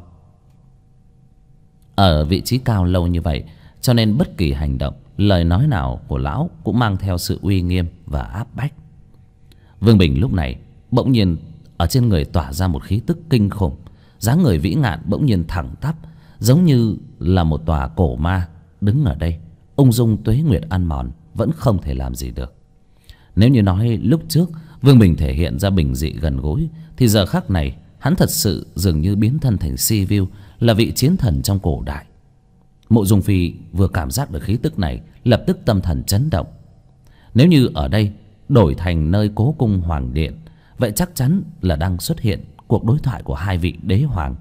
Ở vị trí cao lâu như vậy, cho nên bất kỳ hành động, lời nói nào của lão cũng mang theo sự uy nghiêm và áp bách. Vương Bình lúc này bỗng nhiên ở trên người tỏa ra một khí tức kinh khủng, dáng người vĩ ngạn bỗng nhiên thẳng tắp, giống như là một tòa cổ ma đứng ở đây, ung dung tuế nguyệt ăn mòn vẫn không thể làm gì được. Nếu như nói lúc trước Vương Bình thể hiện ra bình dị gần gũi, thì giờ khắc này hắn thật sự dường như biến thân thành Sibiu, là vị chiến thần trong cổ đại. Mộ Dung Phi vừa cảm giác được khí tức này, lập tức tâm thần chấn động. Nếu như ở đây đổi thành nơi cố cung hoàng điện, vậy chắc chắn là đang xuất hiện cuộc đối thoại của hai vị đế hoàng.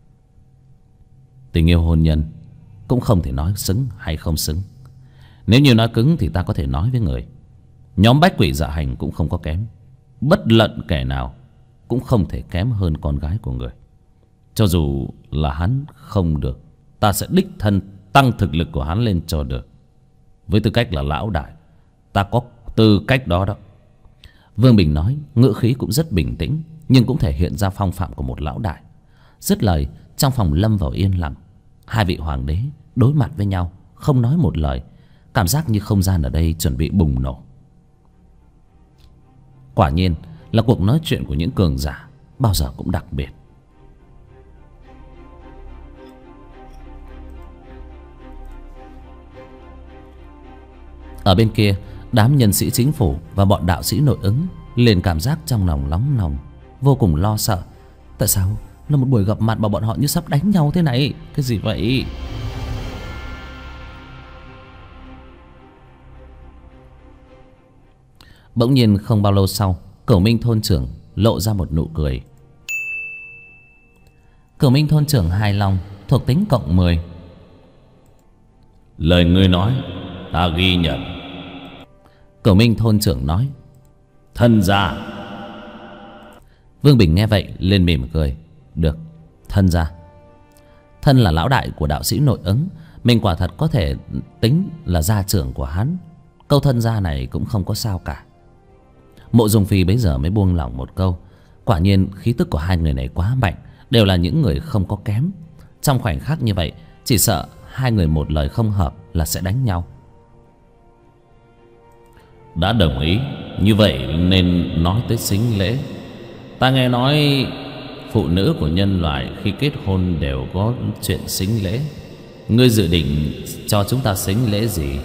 Tình yêu hôn nhân cũng không thể nói xứng hay không xứng. Nếu như nói cứng thì ta có thể nói với người, nhóm Bách Quỷ Dạ Hành cũng không có kém. Bất luận kẻ nào cũng không thể kém hơn con gái của người. Cho dù là hắn không được, ta sẽ đích thân tăng thực lực của hắn lên cho được. Với tư cách là lão đại, ta có tư cách đó đó. Vương Bình nói, ngữ khí cũng rất bình tĩnh, nhưng cũng thể hiện ra phong phạm của một lão đại. Dứt lời, trong phòng lâm vào yên lặng. Hai vị hoàng đế đối mặt với nhau, không nói một lời, cảm giác như không gian ở đây chuẩn bị bùng nổ. Quả nhiên là cuộc nói chuyện của những cường giả bao giờ cũng đặc biệt. Ở bên kia, đám nhân sĩ chính phủ và bọn đạo sĩ nội ứng liền cảm giác trong lòng nóng nồng, vô cùng lo sợ. Tại sao là một buổi gặp mặt mà bọn họ như sắp đánh nhau thế này? Cái gì vậy? Bỗng nhiên không bao lâu sau, Cửu Minh thôn trưởng lộ ra một nụ cười. Cửu Minh thôn trưởng hài lòng, thuộc tính cộng 10. Lời ngươi nói ta ghi nhận. Cửu Minh thôn trưởng nói. Thân gia. Vương Bình nghe vậy lên mỉm cười. Được, thân gia. Thân là lão đại của đạo sĩ nội ứng, mình quả thật có thể tính là gia trưởng của hắn. Câu thân gia này cũng không có sao cả. Mộ Dung Phi bấy giờ mới buông lỏng một câu. Quả nhiên khí tức của hai người này quá mạnh, đều là những người không có kém. Trong khoảnh khắc như vậy, chỉ sợ hai người một lời không hợp là sẽ đánh nhau. Đã đồng ý, như vậy nên nói tới sính lễ. Ta nghe nói phụ nữ của nhân loại khi kết hôn đều có chuyện sính lễ. Ngươi dự định cho chúng ta sính lễ gì?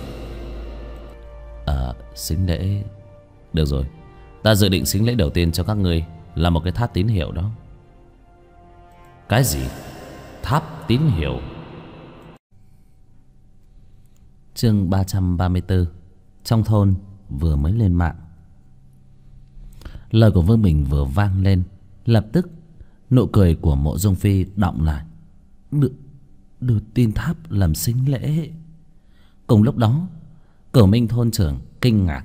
Sính lễ... Được rồi, ta dự định sính lễ đầu tiên cho các ngươi là một cái tháp tín hiệu đó. Cái gì? Tháp tín hiệu? Chương 334. Trong thôn vừa mới lên mạng. Lời của Vương Bình vừa vang lên, lập tức nụ cười của Mộ Dung Phi đọng lại. Đưa tin tháp làm sính lễ. Cùng lúc đó, Cửu Minh thôn trưởng kinh ngạc.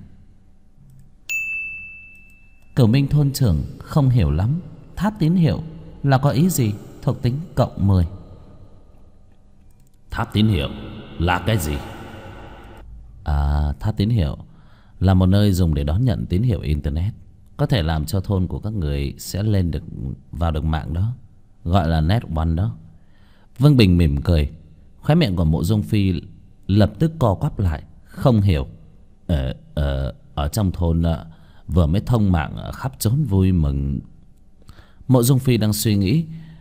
Cửu Minh thôn trưởng không hiểu lắm tháp tín hiệu là có ý gì. Thuộc tính cộng 10. Tháp tín hiệu là cái gì? Tháp tín hiệu là một nơi dùng để đón nhận tín hiệu internet, có thể làm cho thôn của các người sẽ lên được vào được mạng đó, gọi là net one đó. Vương Bình mỉm cười. Khóe miệng của Mộ Dung Phi lập tức co quắp lại, không hiểu. Ở trong thôn vừa mới thông mạng khắp trốn vui mừng. Mộ Dung Phi đang suy nghĩ,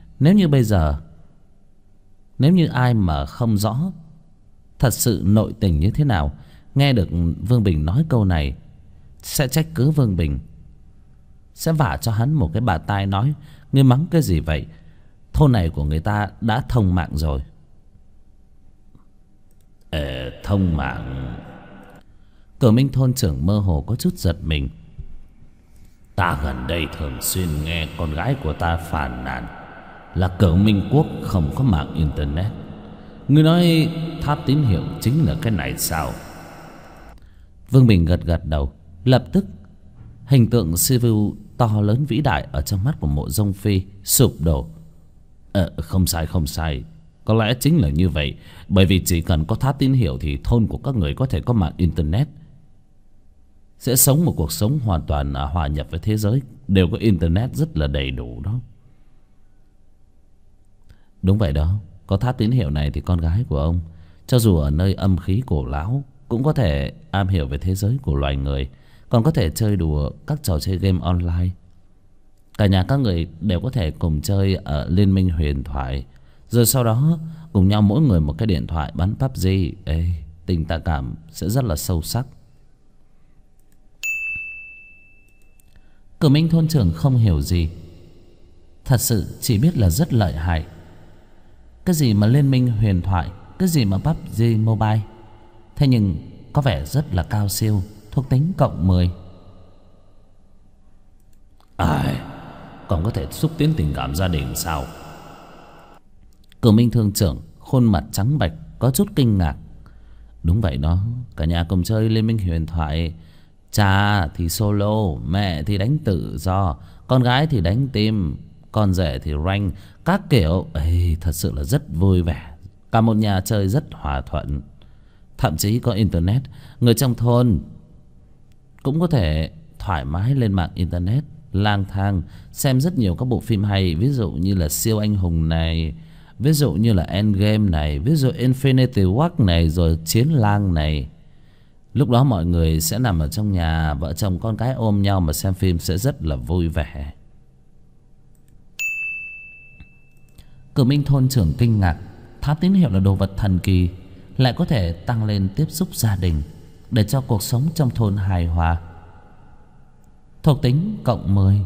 nếu như ai mà không rõ thật sự nội tình như thế nào, nghe được Vương Bình nói câu này sẽ trách cứ Vương Bình, sẽ vả cho hắn một cái bạt tai, nói: ngươi mắng cái gì vậy? Thôn này của người ta đã thông mạng rồi. Thông mạng? Cửu Minh thôn trưởng mơ hồ có chút giật mình. Ta gần đây thường xuyên nghe con gái của ta phàn nàn là Cửu Minh quốc không có mạng internet. Ngươi nói tháp tín hiệu chính là cái này sao? Vương Bình gật gật đầu. Lập tức hình tượng Sivu to lớn vĩ đại ở trong mắt của Mộ Dung Phi sụp đổ. Không sai. Có lẽ chính là như vậy. Bởi vì chỉ cần có tháp tín hiệu thì thôn của các người có thể có mạng internet, sẽ sống một cuộc sống hoàn toàn hòa nhập với thế giới, đều có internet rất là đầy đủ đó. Đúng vậy đó. Có tháp tín hiệu này thì con gái của ông, cho dù ở nơi âm khí cổ láo, cũng có thể am hiểu về thế giới của loài người, còn có thể chơi đùa các trò chơi game online. Cả nhà các người đều có thể cùng chơi ở Liên minh huyền thoại, rồi sau đó cùng nhau mỗi người một cái điện thoại bắn PUBG. Tình tạ cảm sẽ rất là sâu sắc. Cửu Minh thôn trưởng không hiểu gì, thật sự chỉ biết là rất lợi hại. Cái gì mà Liên minh huyền thoại, cái gì mà PUBG Mobile, thế nhưng có vẻ rất là cao siêu. Thuộc tính cộng 10. Còn có thể xúc tiến tình cảm gia đình sao? Cửu Minh thôn trưởng khuôn mặt trắng bệch, có chút kinh ngạc. Đúng vậy đó, cả nhà cùng chơi Liên minh huyền thoại. Cha thì solo, mẹ thì đánh tự do, con gái thì đánh team, con rể thì rank, các kiểu. Thật sự là rất vui vẻ. Cả một nhà chơi rất hòa thuận. Thậm chí có internet, người trong thôn cũng có thể thoải mái lên mạng internet, lang thang xem rất nhiều các bộ phim hay. Ví dụ như là Siêu Anh Hùng này, ví dụ như là Endgame này, ví dụ Infinity War này, rồi Chiến Lang này. Lúc đó mọi người sẽ nằm ở trong nhà, vợ chồng con cái ôm nhau mà xem phim sẽ rất là vui vẻ. Cửu Minh thôn trưởng kinh ngạc. Tháp tín hiệu là đồ vật thần kỳ, lại có thể tăng lên tiếp xúc gia đình, để cho cuộc sống trong thôn hài hòa. Thuộc tính cộng 10.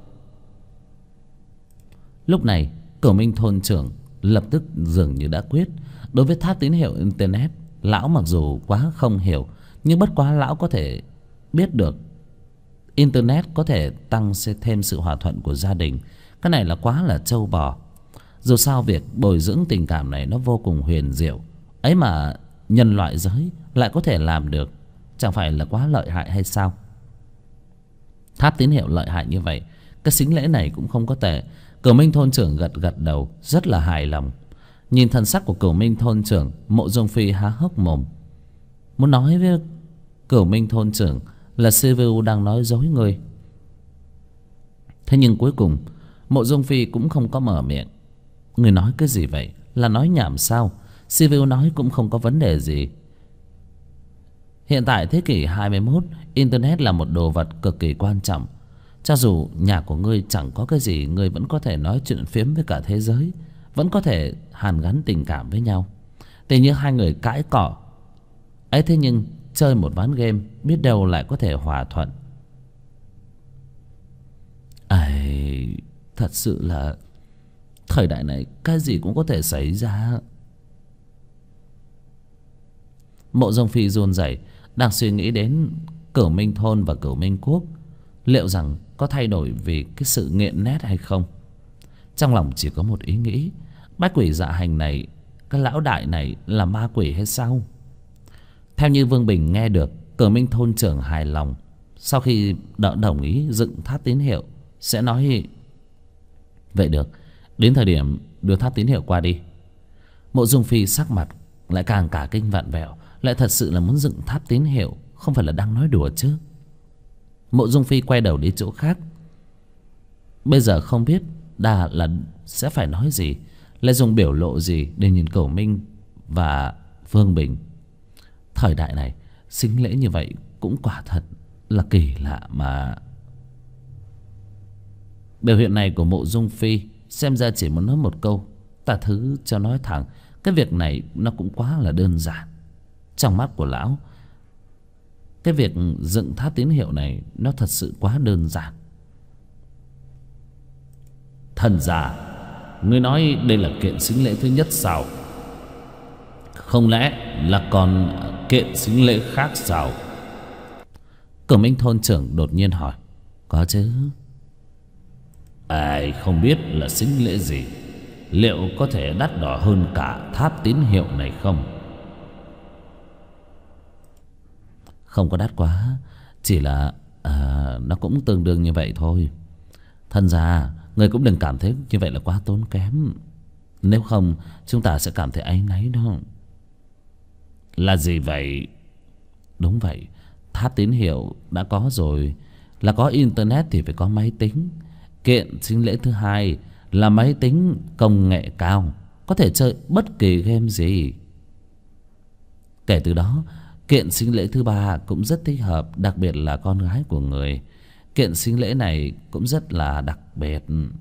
Lúc này Cửu Minh thôn trưởng lập tức dường như đã quyết. Đối với tháp tín hiệu internet, lão mặc dù quá không hiểu, nhưng bất quá lão có thể biết được internet có thể tăng thêm sự hòa thuận của gia đình. Cái này là quá là trâu bò. Dù sao việc bồi dưỡng tình cảm này nó vô cùng huyền diệu, ấy mà nhân loại giới lại có thể làm được, chẳng phải là quá lợi hại hay sao? Tháp tín hiệu lợi hại như vậy, cái sính lễ này cũng không có tệ. Cửu Minh thôn trưởng gật gật đầu, rất là hài lòng. Nhìn thần sắc của Cửu Minh thôn trưởng, Mộ Dung Phi há hốc mồm, muốn nói với Cửu Minh thôn trưởng là Sivu đang nói dối người. Thế nhưng cuối cùng Mộ Dung Phi cũng không có mở miệng. Người nói cái gì vậy? Là nói nhảm sao? Sivu nói cũng không có vấn đề gì. Hiện tại thế kỷ 21, internet là một đồ vật cực kỳ quan trọng. Cho dù nhà của ngươi chẳng có cái gì, ngươi vẫn có thể nói chuyện phiếm với cả thế giới, vẫn có thể hàn gắn tình cảm với nhau. Tự như hai người cãi cọ ấy, thế nhưng chơi một ván game biết đâu lại có thể hòa thuận. Thật sự là thời đại này cái gì cũng có thể xảy ra. Mộ Dung Phi run rẩy, đang suy nghĩ đến Cửu Minh thôn và Cửu Minh quốc. liệu rằng có thay đổi vì cái sự nghiện nét hay không. Trong lòng chỉ có một ý nghĩ: bách quỷ dạ hành này, cái lão đại này là ma quỷ hay sao? Theo như Vương Bình nghe được, Cửu Minh thôn trưởng hài lòng. Sau khi đồng ý dựng tháp tín hiệu sẽ nói: vậy được, đến thời điểm đưa tháp tín hiệu qua đi. Mộ Dung Phi sắc mặt lại càng cả kinh vặn vẹo, lại thật sự là muốn dựng tháp tín hiệu, không phải là đang nói đùa chứ. Mộ Dung Phi quay đầu đi chỗ khác. Bây giờ không biết đà là sẽ phải nói gì, lại dùng biểu lộ gì để nhìn Cửu Minh và Vương Bình. Thời đại này sính lễ như vậy cũng quả thật là kỳ lạ mà. Biểu hiện này của Mộ Dung Phi xem ra chỉ muốn nói một câu: ta thứ cho nói thẳng, cái việc này nó cũng quá là đơn giản. Trong mắt của lão, cái việc dựng tháp tín hiệu này nó thật sự quá đơn giản. Thần già, ngươi nói đây là kiện sính lễ thứ nhất sao? Không lẽ là còn kiện sính lễ khác sao? Cửu Minh thôn trưởng đột nhiên hỏi. Có chứ. Ai không biết là sính lễ gì, liệu có thể đắt đỏ hơn cả tháp tín hiệu này không? Không có đắt quá, chỉ là nó cũng tương đương như vậy thôi. Thân già, người cũng đừng cảm thấy như vậy là quá tốn kém, nếu không chúng ta sẽ cảm thấy áy náy đó. Là gì vậy? Đúng vậy, tháp tín hiệu đã có rồi, là có internet thì phải có máy tính. Kiện sính lễ thứ hai là máy tính công nghệ cao, có thể chơi bất kỳ game gì. Kể từ đó, kiện sính lễ thứ ba cũng rất thích hợp, đặc biệt là con gái của người. Kiện sính lễ này cũng rất là đặc biệt.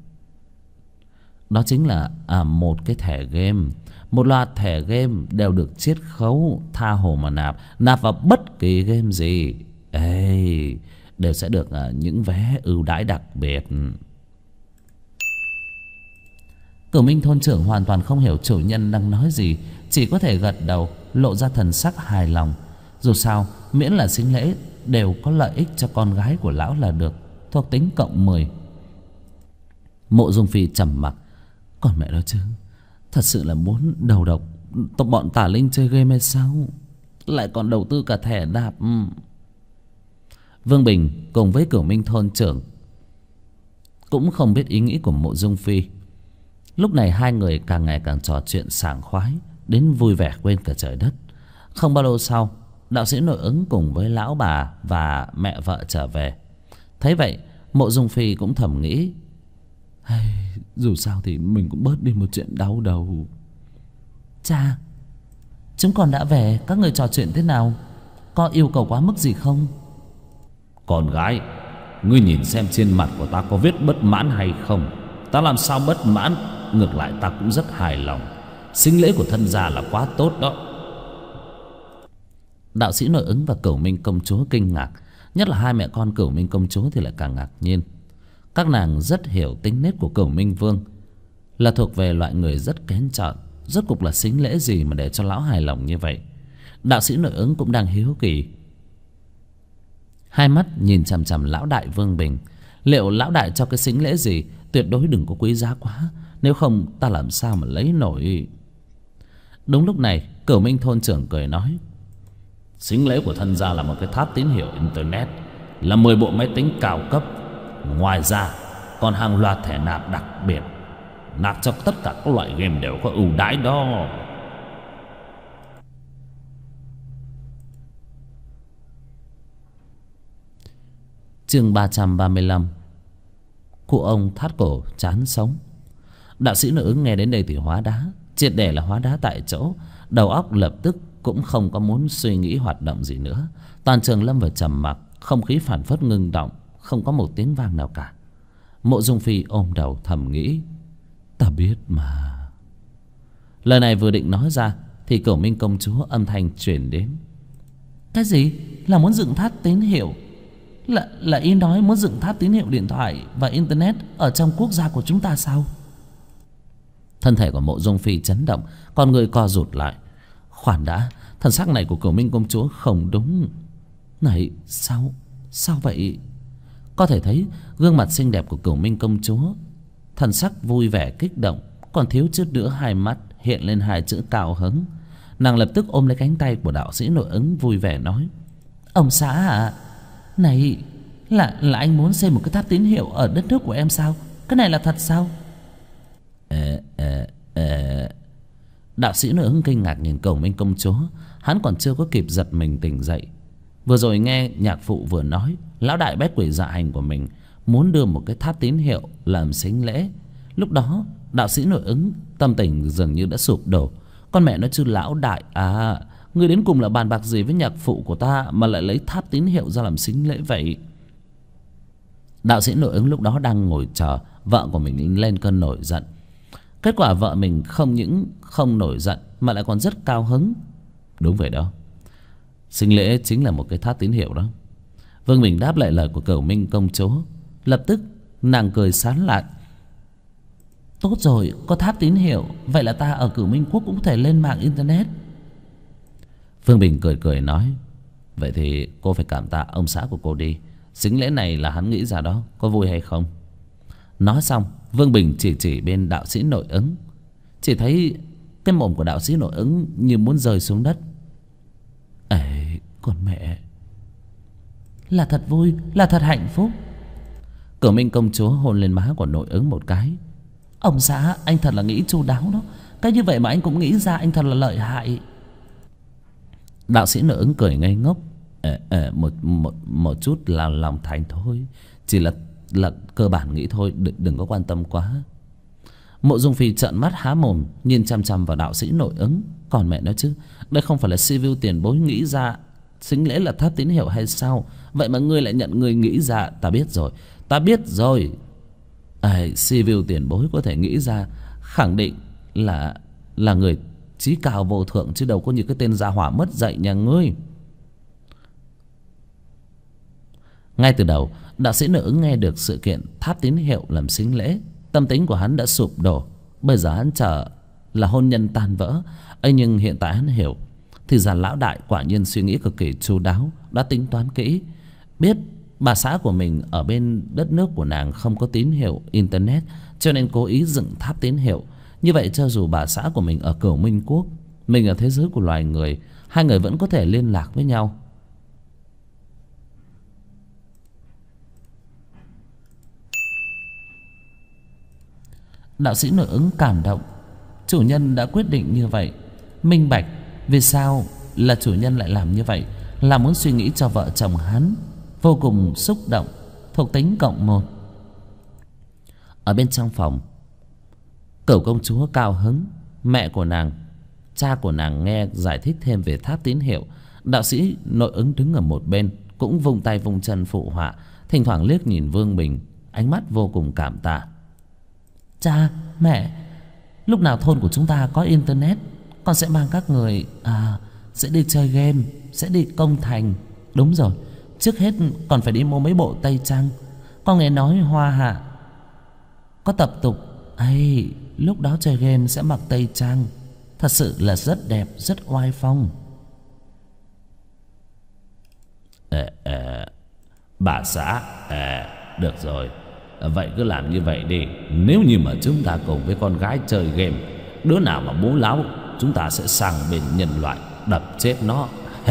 Đó chính là một cái thẻ game. Một loạt thẻ game đều được chiết khấu, tha hồ mà nạp vào bất kỳ game gì đều sẽ được những vé ưu đãi đặc biệt. Cửu Minh thôn trưởng hoàn toàn không hiểu chủ nhân đang nói gì, chỉ có thể gật đầu, lộ ra thần sắc hài lòng. Dù sao miễn là sính lễ đều có lợi ích cho con gái của lão là được, thuộc tính cộng 10. Mộ Dung Phi trầm mặc. Còn mẹ nó chứ, thật sự là muốn đầu độc bọn tà linh chơi game hay sao? Lại còn đầu tư cả thẻ nạp. Vương Bình cùng với Cửu Minh thôn trưởng cũng không biết ý nghĩ của Mộ Dung Phi. Lúc này hai người càng ngày càng trò chuyện sảng khoái, đến vui vẻ quên cả trời đất. Không bao lâu sau, đạo sĩ nội ứng cùng với lão bà và mẹ vợ trở về. Thấy vậy, Mộ Dung Phi cũng thầm nghĩ: dù sao thì mình cũng bớt đi một chuyện đau đầu. Cha, chúng con đã về, các người trò chuyện thế nào? Có yêu cầu quá mức gì không? Con gái, ngươi nhìn xem trên mặt của ta có viết bất mãn hay không? Ta làm sao bất mãn, ngược lại ta cũng rất hài lòng. Sính lễ của thân gia là quá tốt đó. Đạo sĩ nội ứng và Cửu Minh công chúa kinh ngạc, nhất là hai mẹ con Cửu Minh công chúa thì lại càng ngạc nhiên. Các nàng rất hiểu tính nết của Cửu Minh vương, là thuộc về loại người rất kén chọn. Rốt cục là sính lễ gì mà để cho lão hài lòng như vậy? Đạo sĩ nội ứng cũng đang hiếu kỳ, hai mắt nhìn chằm chằm lão đại Vương Bình. Liệu lão đại cho cái sính lễ gì? Tuyệt đối đừng có quý giá quá, nếu không ta làm sao mà lấy nổi. Đúng lúc này, Cửu Minh thôn trưởng cười nói: sính lễ của thân gia là một cái tháp tín hiệu internet, là 10 bộ máy tính cao cấp. Ngoài ra còn hàng loạt thẻ nạp đặc biệt, nạp cho tất cả các loại game đều có ưu đãi đó. Chương 335. Cụ ông thắt cổ chán sống. Đạo sĩ nội ứng nghe đến đây thì hóa đá, triệt để là hóa đá tại chỗ. Đầu óc lập tức cũng không có muốn suy nghĩ hoạt động gì nữa. Toàn trường lâm vào trầm mặc, không khí phảng phất ngưng động, không có một tiếng vang nào cả. Mộ Dung Phi ôm đầu thầm nghĩ: ta biết mà. Lời này vừa định nói ra thì Cửu Minh công chúa âm thanh truyền đến: cái gì? Là muốn dựng tháp tín hiệu? Là ý nói muốn dựng tháp tín hiệu điện thoại và internet ở trong quốc gia của chúng ta sao? Thân thể của Mộ Dung Phi chấn động, con người co rụt lại. Khoan đã, thần sắc này của Cửu Minh công chúa không đúng. Này, sao vậy? Có thể thấy gương mặt xinh đẹp của Cửu Minh công chúa, thần sắc vui vẻ kích động, còn thiếu chút nữa hai mắt hiện lên hai chữ cao hứng. Nàng lập tức ôm lấy cánh tay của đạo sĩ nội ứng, vui vẻ nói: ông xã ạ, này là anh muốn xây một cái tháp tín hiệu ở đất nước của em sao? Cái này là thật sao? Đạo sĩ nội ứng kinh ngạc nhìn Cửu Minh công chúa. Hắn còn chưa có kịp giật mình tỉnh dậy, vừa rồi nghe nhạc phụ vừa nói lão đại bét quỷ dạ hành của mình muốn đưa một cái tháp tín hiệu làm sính lễ. Lúc đó đạo sĩ nội ứng tâm tình dường như đã sụp đổ. Con mẹ nó chứ lão đại à, ngươi đến cùng là bàn bạc gì với nhạc phụ của ta mà lại lấy tháp tín hiệu ra làm sính lễ vậy? Đạo sĩ nội ứng lúc đó đang ngồi chờ vợ của mình lên cơn nổi giận. Kết quả vợ mình không những không nổi giận mà lại còn rất cao hứng. Đúng vậy đó, sính lễ chính là một cái tháp tín hiệu đó. Vương Bình đáp lại lời của Cửu Minh công chúa. Lập tức nàng cười sán lạn: tốt rồi, có tháp tín hiệu, vậy là ta ở Cửu Minh quốc cũng có thể lên mạng internet. Vương Bình cười cười nói: vậy thì cô phải cảm tạ ông xã của cô đi, sính lễ này là hắn nghĩ ra đó, có vui hay không? Nói xong Vương Bình chỉ bên đạo sĩ nội ứng. Chỉ thấy cái mồm của đạo sĩ nội ứng như muốn rơi xuống đất. Ấy, con mẹ, là thật vui, là thật hạnh phúc. Cửu Minh công chúa hôn lên má của nội ứng một cái. Ông xã, anh thật là nghĩ chu đáo đó. Cái như vậy mà anh cũng nghĩ ra, anh thật là lợi hại. Đạo sĩ nội ứng cười ngây ngốc. Một chút là lòng thành thôi, chỉ là cơ bản nghĩ thôi, đừng có quan tâm quá. Mộ Dung Phi trợn mắt há mồm nhìn chăm chăm vào đạo sĩ nội ứng. Còn mẹ nói chứ, đây không phải là Sivu tiền bối nghĩ ra sính lễ là tháp tín hiệu hay sao? Vậy mà ngươi lại nhận ngươi nghĩ ra. Ta biết rồi, ta biết rồi. Sivu tiền bối có thể nghĩ ra, khẳng định là người trí cao vô thượng, chứ đâu có như cái tên gia hỏa mất dạy nhà ngươi. Ngay từ đầu đạo sĩ nội ứng nghe được sự kiện tháp tín hiệu làm sính lễ, tâm tính của hắn đã sụp đổ. Bây giờ hắn chờ là hôn nhân tan vỡ. Nhưng hiện tại hắn hiểu, thì ra lão đại quả nhiên suy nghĩ cực kỳ chu đáo, đã tính toán kỹ, biết bà xã của mình ở bên đất nước của nàng không có tín hiệu internet, cho nên cố ý dựng tháp tín hiệu. Như vậy cho dù bà xã của mình ở Cửu Minh quốc, mình ở thế giới của loài người, hai người vẫn có thể liên lạc với nhau. Đạo sĩ nội ứng cảm động. Chủ nhân đã quyết định như vậy, minh bạch vì sao là chủ nhân lại làm như vậy, là muốn suy nghĩ cho vợ chồng hắn. Vô cùng xúc động, thuộc tính cộng 1. Ở bên trong phòng, Cửu công chúa cao hứng. Mẹ của nàng, cha của nàng nghe giải thích thêm về tháp tín hiệu. Đạo sĩ nội ứng đứng ở một bên cũng vung tay vung chân phụ họa, thỉnh thoảng liếc nhìn Vương Bình, ánh mắt vô cùng cảm tạ. Cha, mẹ, lúc nào thôn của chúng ta có internet, con sẽ mang các người sẽ đi chơi game, sẽ đi công thành. Đúng rồi, trước hết còn phải đi mua mấy bộ tây trang. Con nghe nói Hoa Hạ có tập tục lúc đó chơi game sẽ mặc tây trang, thật sự là rất đẹp, rất oai phong. Bà xã, được rồi, vậy cứ làm như vậy đi. Nếu như mà chúng ta cùng với con gái chơi game, đứa nào mà bố láo, chúng ta sẽ sang bên nhân loại đập chết nó.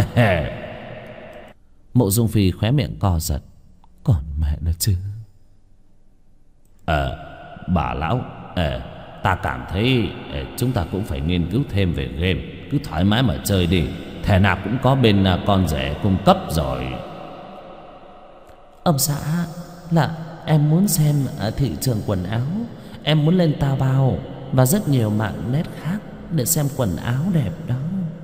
Mộ Dung Phi khóe miệng co giật. Còn mẹ nó chứ. Bà lão, ta cảm thấy chúng ta cũng phải nghiên cứu thêm về game. Cứ thoải mái mà chơi đi, thẻ nào cũng có bên con rể cung cấp rồi. Ông xã, là em muốn xem thị trường quần áo, em muốn lên Taobao và rất nhiều mạng net khác để xem quần áo đẹp đó.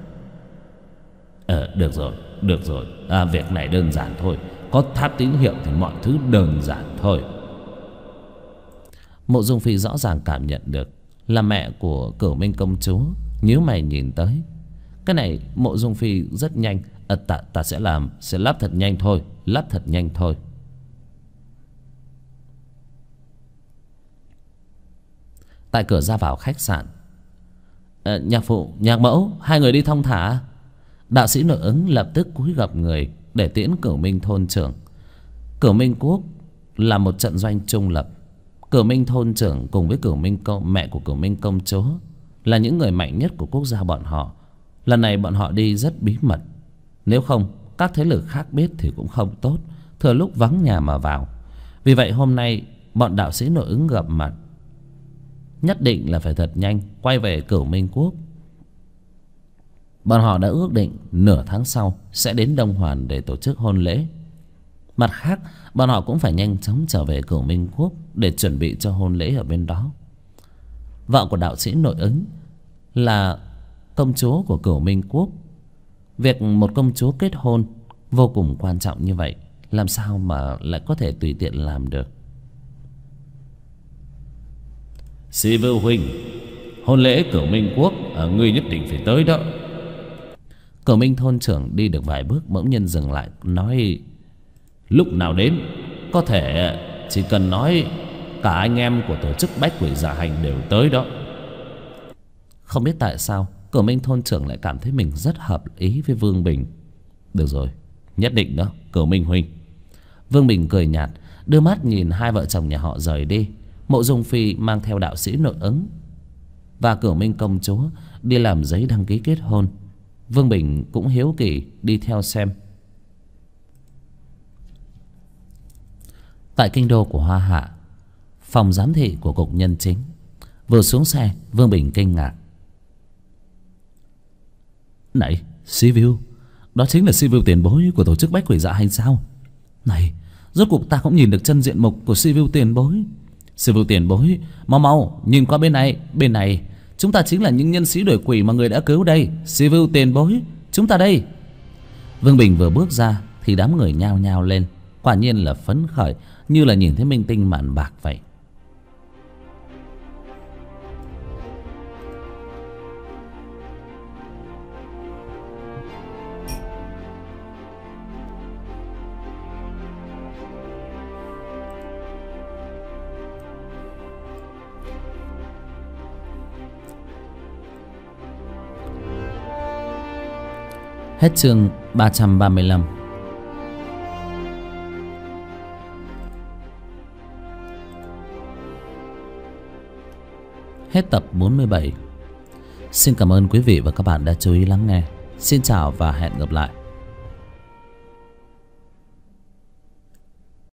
Được rồi, được rồi. Việc này đơn giản thôi. Có tháp tín hiệu thì mọi thứ đơn giản thôi. Mộ Dung Phi rõ ràng cảm nhận được là mẹ của Cửu Minh công chúa nhíu mày nhìn tới. Cái này Mộ Dung Phi rất nhanh. Ta sẽ lắp thật nhanh thôi, lắp thật nhanh thôi. Tại cửa ra vào khách sạn, nhạc phụ, nhạc mẫu, hai người đi thong thả. Đạo sĩ nội ứng lập tức cúi gập người để tiễn Cửu Minh thôn trưởng. Cửu Minh quốc là một trận doanh trung lập. Cửu Minh thôn trưởng cùng với mẹ của Cửu Minh công chúa là những người mạnh nhất của quốc gia bọn họ. Lần này bọn họ đi rất bí mật, nếu không các thế lực khác biết thì cũng không tốt, thừa lúc vắng nhà mà vào. Vì vậy hôm nay bọn đạo sĩ nội ứng gặp mặt, nhất định là phải thật nhanh quay về Cửu Minh quốc. Bọn họ đã ước định nửa tháng sau sẽ đến Đông Hoàn để tổ chức hôn lễ. Mặt khác, bọn họ cũng phải nhanh chóng trở về Cửu Minh quốc để chuẩn bị cho hôn lễ ở bên đó. Vợ của đạo sĩ nội ứng là công chúa của Cửu Minh quốc. Việc một công chúa kết hôn vô cùng quan trọng như vậy, làm sao mà lại có thể tùy tiện làm được. Si Vưu huynh, hôn lễ Cửu Minh quốc ngươi nhất định phải tới đó. Cửu Minh thôn trưởng đi được vài bước bỗng nhiên dừng lại, nói: Lúc nào đến, có thể chỉ cần nói cả anh em của tổ chức Bách Quỷ Dạ Hành đều tới đó. Không biết tại sao Cửu Minh thôn trưởng lại cảm thấy mình rất hợp ý với Vương Bình. Được rồi, nhất định đó Cửu Minh huynh. Vương Bình cười nhạt, đưa mắt nhìn hai vợ chồng nhà họ rời đi. Mộ Dung Phi mang theo đạo sĩ nội ứng và Cửu Minh công chúa đi làm giấy đăng ký kết hôn. Vương Bình cũng hiếu kỳ đi theo xem. Tại kinh đô của Hoa Hạ, phòng giám thị của cục nhân chính. Vừa xuống xe, Vương Bình kinh ngạc: Này, Si Vưu, đó chính là Si Vưu tiền bối của tổ chức Bách Quỷ Dạ Hành sao? Này, rốt cuộc ta cũng nhìn được chân diện mục của Si Vưu tiền bối. Si Vưu tiền bối, mau mau nhìn qua bên này, bên này. Chúng ta chính là những nhân sĩ đuổi quỷ mà người đã cứu đây. Si Vưu tiền bối, chúng ta đây. Vương Bình vừa bước ra thì đám người nhao nhao lên, quả nhiên là phấn khởi, như là nhìn thấy minh tinh màn bạc vậy. Hết chương 335. Hết tập 47. Xin cảm ơn quý vị và các bạn đã chú ý lắng nghe. Xin chào và hẹn gặp lại.